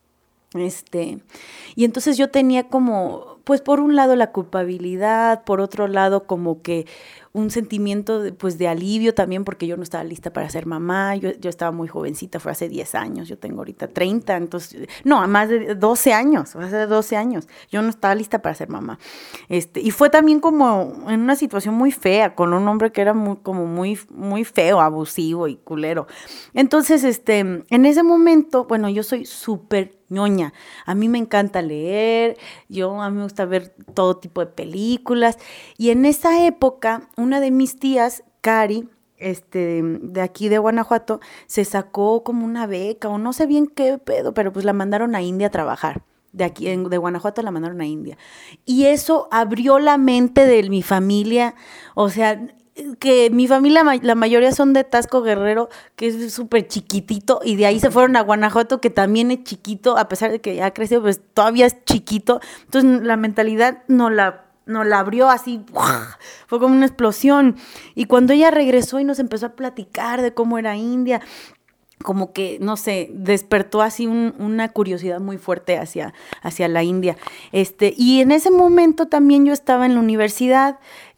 Y entonces yo tenía como, pues por un lado la culpabilidad, por otro lado como que un sentimiento de alivio también, porque yo no estaba lista para ser mamá, yo estaba muy jovencita, fue hace 10 años, yo tengo ahorita 30, entonces, no, más de 12 años, hace 12 años, yo no estaba lista para ser mamá. Y fue también como en una situación muy fea, con un hombre que era muy feo, abusivo y culero. Entonces, en ese momento, bueno, yo soy súper ñoña, a mí me encanta leer, a mí me gusta gusta ver todo tipo de películas. Y en esa época, una de mis tías, Cari, de aquí de Guanajuato, se sacó como una beca o no sé bien qué pedo, pero pues la mandaron a India a trabajar. De aquí, de Guanajuato la mandaron a India. Y eso abrió la mente de mi familia, o sea, que mi familia, la mayoría son de Tasco Guerrero, que es súper chiquitito, y de ahí se fueron a Guanajuato, que también es chiquito, a pesar de que ya ha crecido, pues todavía es chiquito. Entonces la mentalidad nos la abrió así, fue como una explosión. Y cuando ella regresó y nos empezó a platicar de cómo era India, como que, no sé, despertó así una curiosidad muy fuerte hacia la India. Y en ese momento también yo estaba en la universidad,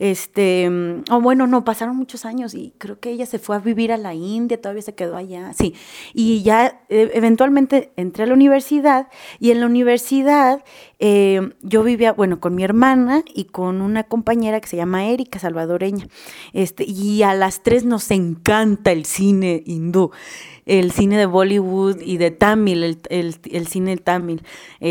pasaron muchos años y creo que ella se fue a vivir a la India, todavía se quedó allá, sí. Y ya eventualmente entré a la universidad y en la universidad yo vivía, con mi hermana y con una compañera que se llama Erika, salvadoreña. Y a las 3 nos encanta el cine hindú. El cine de Bollywood y de Tamil, el cine Tamil.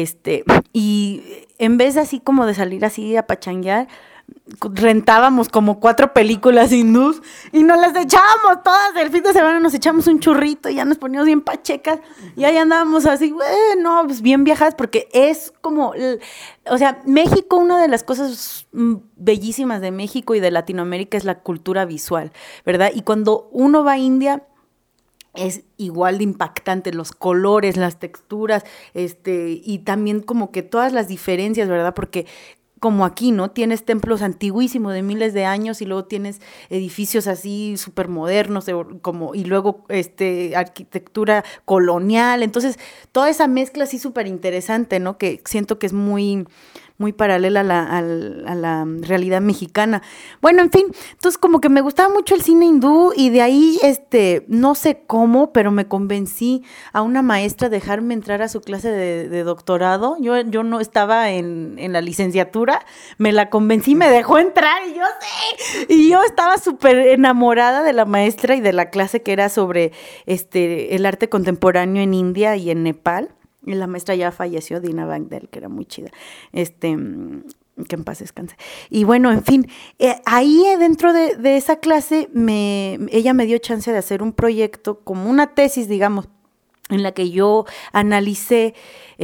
Y en vez de así como de salir así a pachanguear, rentábamos como 4 películas hindús y nos las echábamos todas. El fin de semana nos echamos un churrito y ya nos poníamos bien pachecas y ahí andábamos así, pues bien viajadas, porque es como, o sea, México, una de las cosas bellísimas de México y de Latinoamérica es la cultura visual, ¿verdad? Y cuando uno va a India, es igual de impactante, los colores, las texturas, y también como que todas las diferencias, ¿verdad? Porque como aquí, ¿no? Tienes templos antiguísimos de miles de años y luego tienes edificios así súper modernos, y luego arquitectura colonial. Entonces, toda esa mezcla así súper interesante, ¿no? Que siento que es muy paralela a la realidad mexicana. Bueno, en fin, entonces como que me gustaba mucho el cine hindú y de ahí, no sé cómo, pero me convencí a una maestra de dejarme entrar a su clase de doctorado. Yo no estaba en la licenciatura, me la convencí, me dejó entrar y yo estaba súper enamorada de la maestra y de la clase que era sobre el arte contemporáneo en India y en Nepal. Y la maestra ya falleció, Dina Bagdel, que era muy chida, que en paz descanse. Y bueno, en fin, ahí dentro de esa clase, ella me dio chance de hacer un proyecto, como una tesis, digamos, en la que yo analicé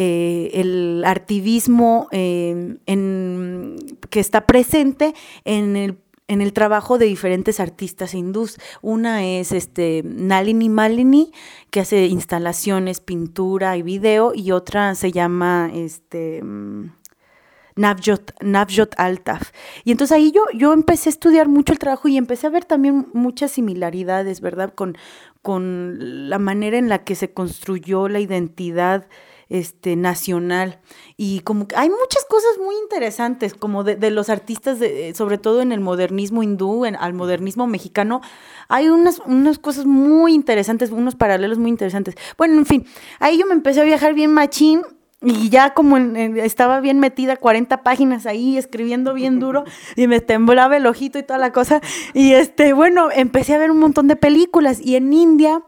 el artivismo que está presente en el trabajo de diferentes artistas hindús. Una es Nalini Malini, que hace instalaciones, pintura y video, y otra se llama Navjot Altaf. Y entonces ahí yo empecé a estudiar mucho el trabajo y empecé a ver también muchas similaridades, ¿verdad? Con la manera en la que se construyó la identidad nacional, y como que hay muchas cosas muy interesantes como de los artistas, sobre todo en el modernismo hindú, al modernismo mexicano, hay unas cosas muy interesantes, unos paralelos muy interesantes. Bueno, en fin, ahí yo me empecé a viajar bien machín. Y ya como estaba bien metida, 40 páginas ahí, escribiendo bien duro, y me temblaba el ojito y toda la cosa. Y empecé a ver un montón de películas. Y en India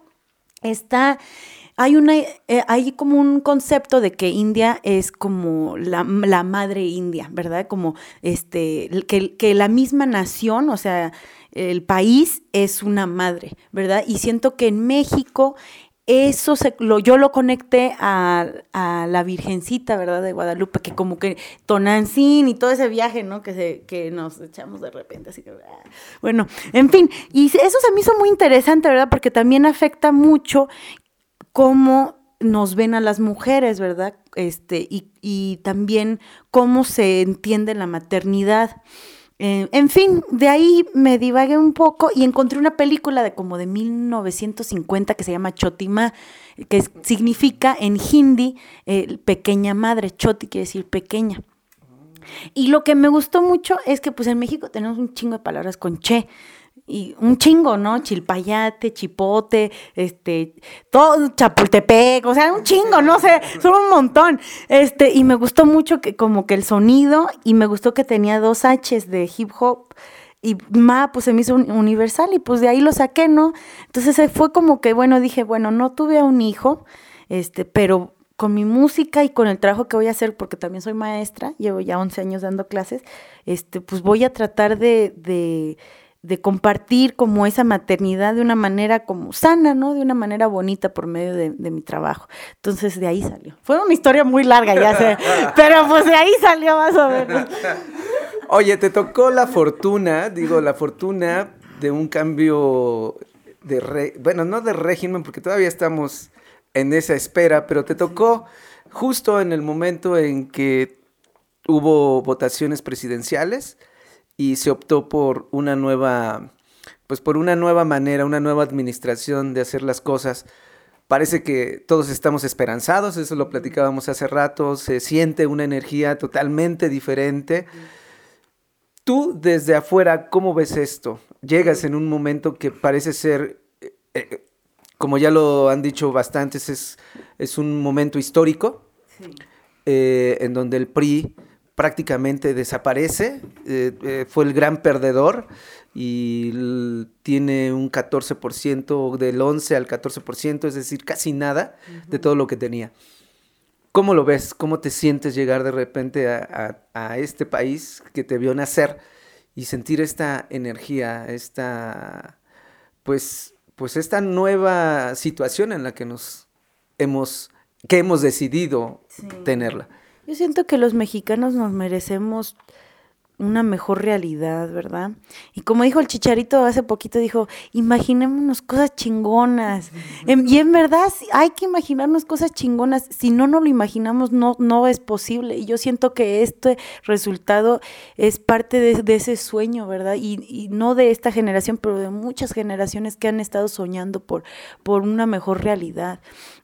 hay como un concepto de que India es como la madre India, ¿verdad? Como que la misma nación, o sea, el país es una madre, ¿verdad? Y siento que en México eso yo lo conecté a la Virgencita, ¿verdad? De Guadalupe, que como que Tonantzin y todo ese viaje, ¿no? Que nos echamos de repente, así que, bueno, en fin, y eso se me hizo muy interesante, ¿verdad? Porque también afecta mucho cómo nos ven a las mujeres, ¿verdad? Y también cómo se entiende la maternidad. En fin, de ahí me divagué un poco y encontré una película de 1950 que se llama Choti Ma, que significa en hindi pequeña madre. Choti quiere decir pequeña. Y lo que me gustó mucho es que pues en México tenemos un chingo de palabras con che. Y un chingo, ¿no? Chilpayate, chipote, todo, Chapultepec, o sea, un chingo, no sé, son un montón. Y me gustó mucho que como que el sonido, y me gustó que tenía 2 H's de hip hop, y Ma, pues se me hizo universal, y pues de ahí lo saqué, ¿no? Entonces fue como que, dije, no tuve a un hijo, pero con mi música y con el trabajo que voy a hacer, porque también soy maestra, llevo ya 11 años dando clases, pues voy a tratar de compartir como esa maternidad de una manera como sana, ¿no? De una manera bonita por medio de mi trabajo. Entonces de ahí salió. Fue una historia muy larga, ya sé, pero pues de ahí salió más o menos. Oye, te tocó la fortuna de un cambio bueno, no de régimen, porque todavía estamos en esa espera, pero te tocó justo en el momento en que hubo votaciones presidenciales y se optó por una nueva manera, una nueva administración de hacer las cosas. Parece que todos estamos esperanzados, eso lo platicábamos hace rato, se siente una energía totalmente diferente. Tú desde afuera, ¿cómo ves esto? Llegas en un momento que parece ser, como ya lo han dicho bastantes, es un momento histórico, sí. En donde el PRI prácticamente desaparece, fue el gran perdedor y tiene un 14%, del 11 al 14%, es decir, casi nada de todo lo que tenía. ¿Cómo lo ves? ¿Cómo te sientes llegar de repente a este país que te vio nacer y sentir esta energía, pues esta nueva situación en la que hemos decidido tenerla? Yo siento que los mexicanos nos merecemos una mejor realidad, ¿verdad? Y como dijo el Chicharito hace poquito, dijo, imaginémonos cosas chingonas. Y en verdad hay que imaginarnos cosas chingonas. Si no lo imaginamos, no es posible. Y yo siento que este resultado es parte de ese sueño, ¿verdad? Y no de esta generación, pero de muchas generaciones que han estado soñando por una mejor realidad.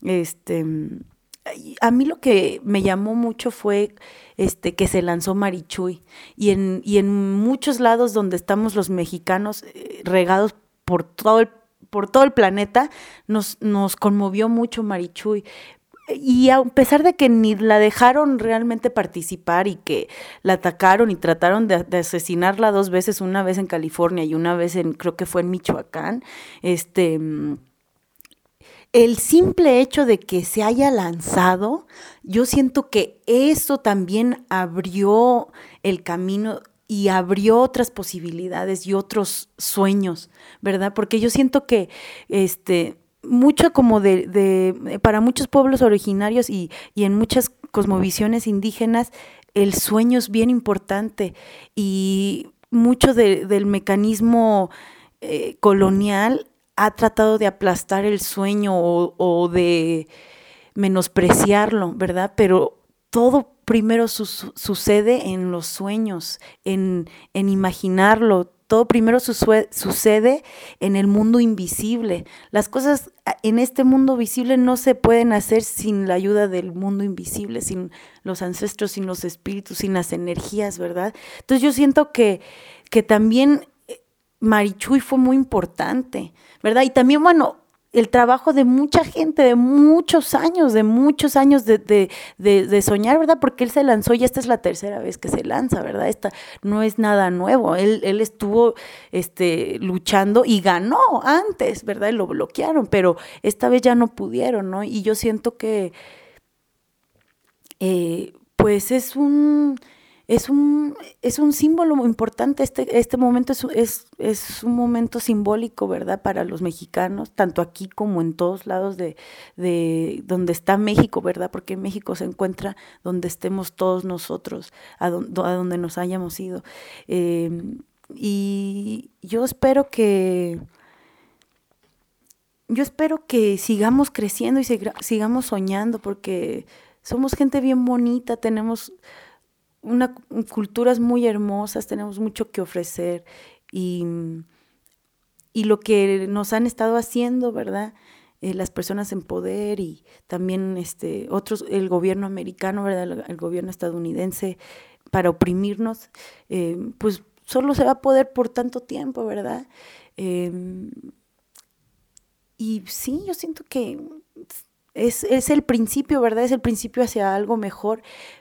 A mí lo que me llamó mucho fue que se lanzó Marichuy y en muchos lados donde estamos los mexicanos regados por todo el planeta nos conmovió mucho Marichuy. Y a pesar de que ni la dejaron realmente participar y que la atacaron y trataron de asesinarla 2 veces, una vez en California y una vez creo que fue en Michoacán, el simple hecho de que se haya lanzado, yo siento que eso también abrió el camino y abrió otras posibilidades y otros sueños, ¿verdad? Porque yo siento que mucho como para muchos pueblos originarios y en muchas cosmovisiones indígenas, el sueño es bien importante y mucho del mecanismo colonial ha tratado de aplastar el sueño o de menospreciarlo, ¿verdad? Pero todo primero sucede en los sueños, en imaginarlo. Todo primero sucede en el mundo invisible. Las cosas en este mundo visible no se pueden hacer sin la ayuda del mundo invisible, sin los ancestros, sin los espíritus, sin las energías, ¿verdad? Entonces yo siento que también Marichuy fue muy importante, ¿verdad? Y también, bueno, el trabajo de mucha gente, de muchos años de soñar, ¿verdad? Porque él se lanzó y esta es la 3ª vez que se lanza, ¿verdad? Esta no es nada nuevo. Él estuvo luchando y ganó antes, ¿verdad? Y lo bloquearon, pero esta vez ya no pudieron, ¿no? Y yo siento que pues es un símbolo muy importante. Este momento es un momento simbólico, ¿verdad? Para los mexicanos, tanto aquí como en todos lados de donde está México, ¿verdad? Porque México se encuentra donde estemos todos nosotros, a donde nos hayamos ido. Y yo espero que sigamos creciendo y sigamos soñando, porque somos gente bien bonita, tenemos culturas muy hermosas, tenemos mucho que ofrecer y lo que nos han estado haciendo, ¿verdad? Las personas en poder y también el gobierno americano, ¿verdad? El gobierno estadounidense para oprimirnos, pues solo se va a poder por tanto tiempo, ¿verdad? Y sí, yo siento que es el principio, ¿verdad? Es el principio hacia algo mejor,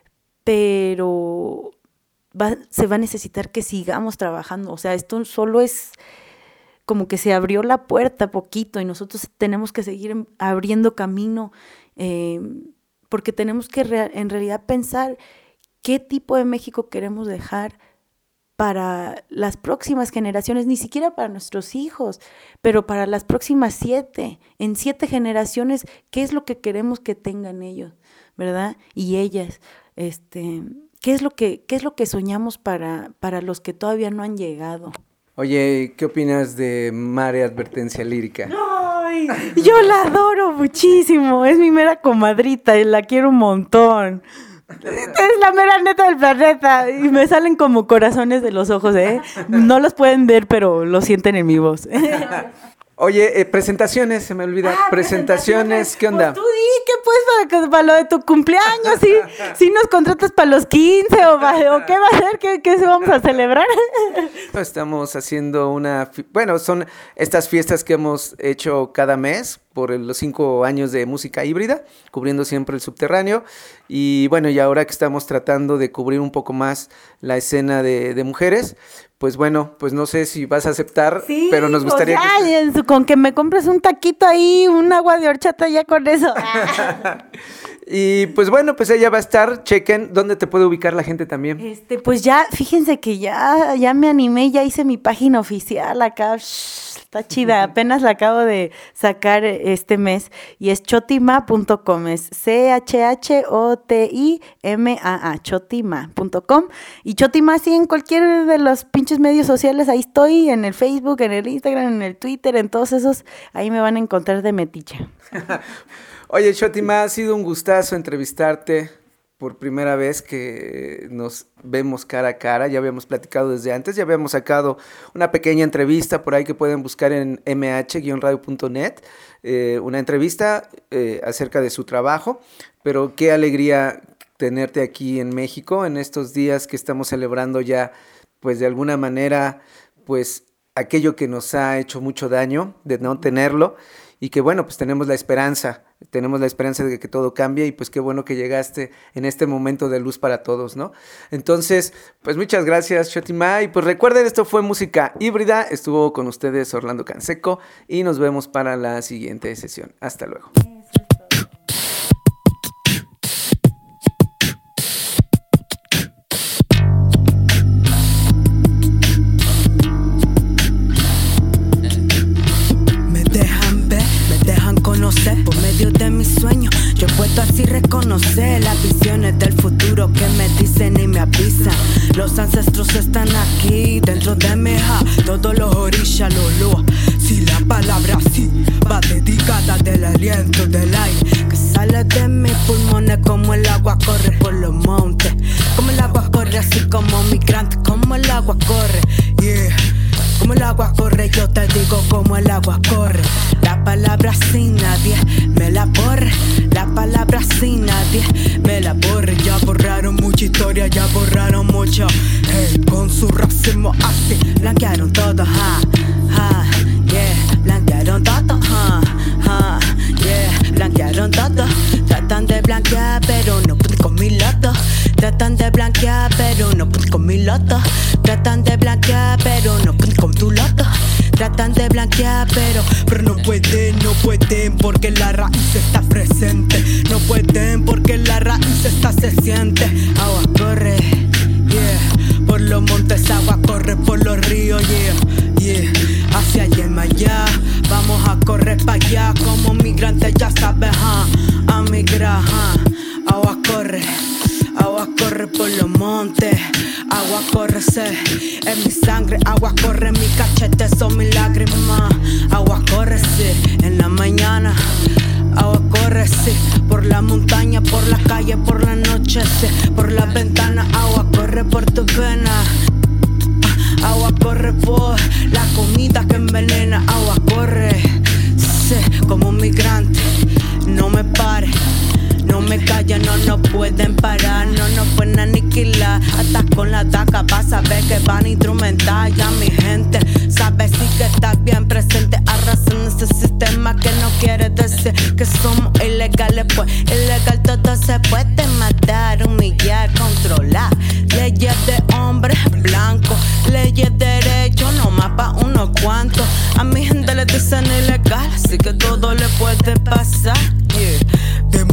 pero se va a necesitar que sigamos trabajando. O sea, esto solo es como que se abrió la puerta poquito y nosotros tenemos que seguir abriendo camino porque tenemos que en realidad pensar qué tipo de México queremos dejar para las próximas generaciones, ni siquiera para nuestros hijos, pero para las próximas 7, en 7 generaciones, qué es lo que queremos que tengan ellos, ¿verdad? Y ellas, ¿qué es lo que soñamos para los que todavía no han llegado? Oye, ¿qué opinas de Mare Advertencia Lírica? ¡Ay! Yo la adoro muchísimo, es mi mera comadrita y la quiero un montón. Es la mera neta del planeta y me salen como corazones de los ojos, ¿eh? No los pueden ver, pero lo sienten en mi voz. Oye, presentaciones, se me olvida. Presentaciones, ¿qué onda? Pues tú di que pues para lo de tu cumpleaños, ¿sí nos contratas para los 15 o qué va a ser? ¿Qué se vamos a celebrar? Estamos haciendo son estas fiestas que hemos hecho cada mes por los 5 años de música híbrida, cubriendo siempre el subterráneo. Y bueno, y ahora que estamos tratando de cubrir un poco más la escena de mujeres, pues bueno, pues no sé si vas a aceptar, sí, pero nos gustaría con que me compres un taquito ahí, un agua de horchata, ya con eso. Y pues bueno, pues ella va a estar, chequen, ¿dónde te puede ubicar la gente también? Pues ya, fíjense que ya me animé, ya hice mi página oficial acá, está chida, apenas la acabo de sacar este mes, y es chotima.com, es CHHOTIMAA, chotima.com, y Chotima sí en cualquier de los pinches medios sociales, ahí estoy, en el Facebook, en el Instagram, en el Twitter, en todos esos, ahí me van a encontrar de metiche. Oye, Chotima, ha sido un gustazo entrevistarte por primera vez que nos vemos cara a cara. Ya habíamos platicado desde antes, ya habíamos sacado una pequeña entrevista por ahí que pueden buscar en mh-radio.net, una entrevista acerca de su trabajo, pero qué alegría tenerte aquí en México en estos días que estamos celebrando ya, pues de alguna manera, pues aquello que nos ha hecho mucho daño de no tenerlo. Y que bueno, pues tenemos la esperanza de que todo cambie, y pues qué bueno que llegaste en este momento de luz para todos, ¿no? Entonces, pues muchas gracias, Chotima, y pues recuerden, esto fue Música Híbrida, estuvo con ustedes Orlando Canseco, y nos vemos para la siguiente sesión. Hasta luego. Por medio de mis sueños, yo puedo así reconocer las visiones del futuro que me dicen y me avisan. Los ancestros están aquí dentro de mi todos los orillas, los si la palabra sí va dedicada del aliento del aire que sale de mis pulmones, como el agua corre por los montes, como el agua corre así como migrante, como el agua corre, yeah. Como el agua corre, yo te digo como el agua corre. La palabra sin nadie me la borre. La palabra sin nadie me la borre. Ya borraron mucha historia, ya borraron mucho. Hey, con su racismo así blanquearon todo, yeah. Blanquearon todo, yeah. Blanquearon todo. Tratan de blanquear, pero no pueden con mi loto. Tratan de blanquear, pero no pueden con mi loto. Tratan de blanquear, pero no pueden con tu loto. Tratan de blanquear, pero no pueden porque la raíz está presente. No pueden porque la raíz está se siente. Agua corre, yeah. Por los montes agua corre, por los ríos, yeah. Hacia allá y allá, vamos a correr para allá. Como migrantes ya sabes, a migrar, agua corre. Agua corre por los montes, agua corre en mi sangre, agua corre en mi cachete, son mis lágrimas. Agua corre en la mañana, agua corre por la montaña, por la calle, por la noche, por la ventana. Agua corre por tus venas, agua corre por la comida que envenena. Agua corre como un migrante, no me pare. No me callan, no pueden parar, no nos pueden aniquilar. Hasta con la daga vas a ver que van a instrumentar. Ya mi gente sabe sí que está bien presente. Arrasan ese sistema que no quiere decir que somos ilegales, pues ilegal todo se puede matar, humillar, controlar. Leyes de hombres blancos, leyes de derecho, no más pa' unos cuantos. A mi gente le dicen ilegal, así que todo le puede pasar, yeah. Democracia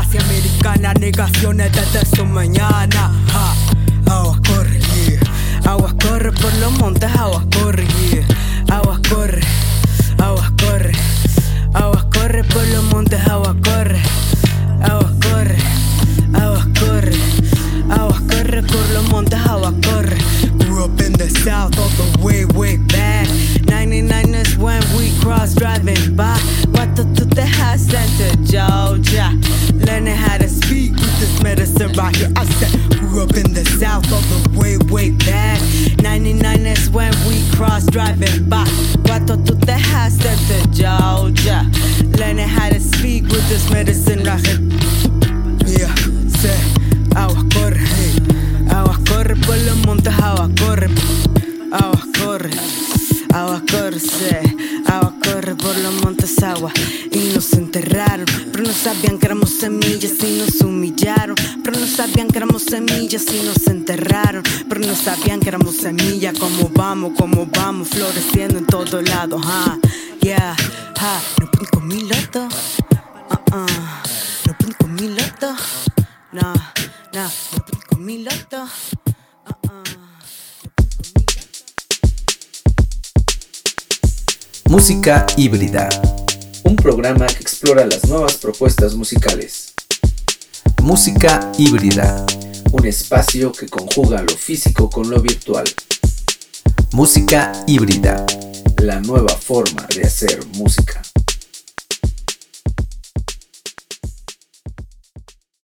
democracia americana, negaciones desde su mañana. Agua corre, yeah. Agua corre por los montes, agua corre, yeah. Agua corre, agua corre. Agua corre por los montes, agua corre. Agua corre, agua corre. Agua corre por los montes, agua corre. Grew up in the south all the way, way back. 99 is when we cross driving by. Guato to Texas Center, Georgia. Learning how to speak with this medicine right here. I said, grew up in the south all the way, way back. 99 is when we cross driving by. Guato to Texas Center, Georgia. Learning how to speak with this medicine right here. Yeah, say, agua corre, hey. Agua corre por los montes, agua corre. Agua corre, agua corre, agua corre por los montes, agua. Y nos enterraron, pero no sabían que éramos semillas y nos humillaron. Pero no sabían que éramos semillas y nos enterraron. Pero no sabían que éramos semillas. Como vamos, floreciendo en todos lados, yeah, no puedo con mi loto, no puedo con mi loto, no puedo con mi loto, Música híbrida, un programa que explora las nuevas propuestas musicales. Música híbrida, un espacio que conjuga lo físico con lo virtual. Música híbrida, la nueva forma de hacer música.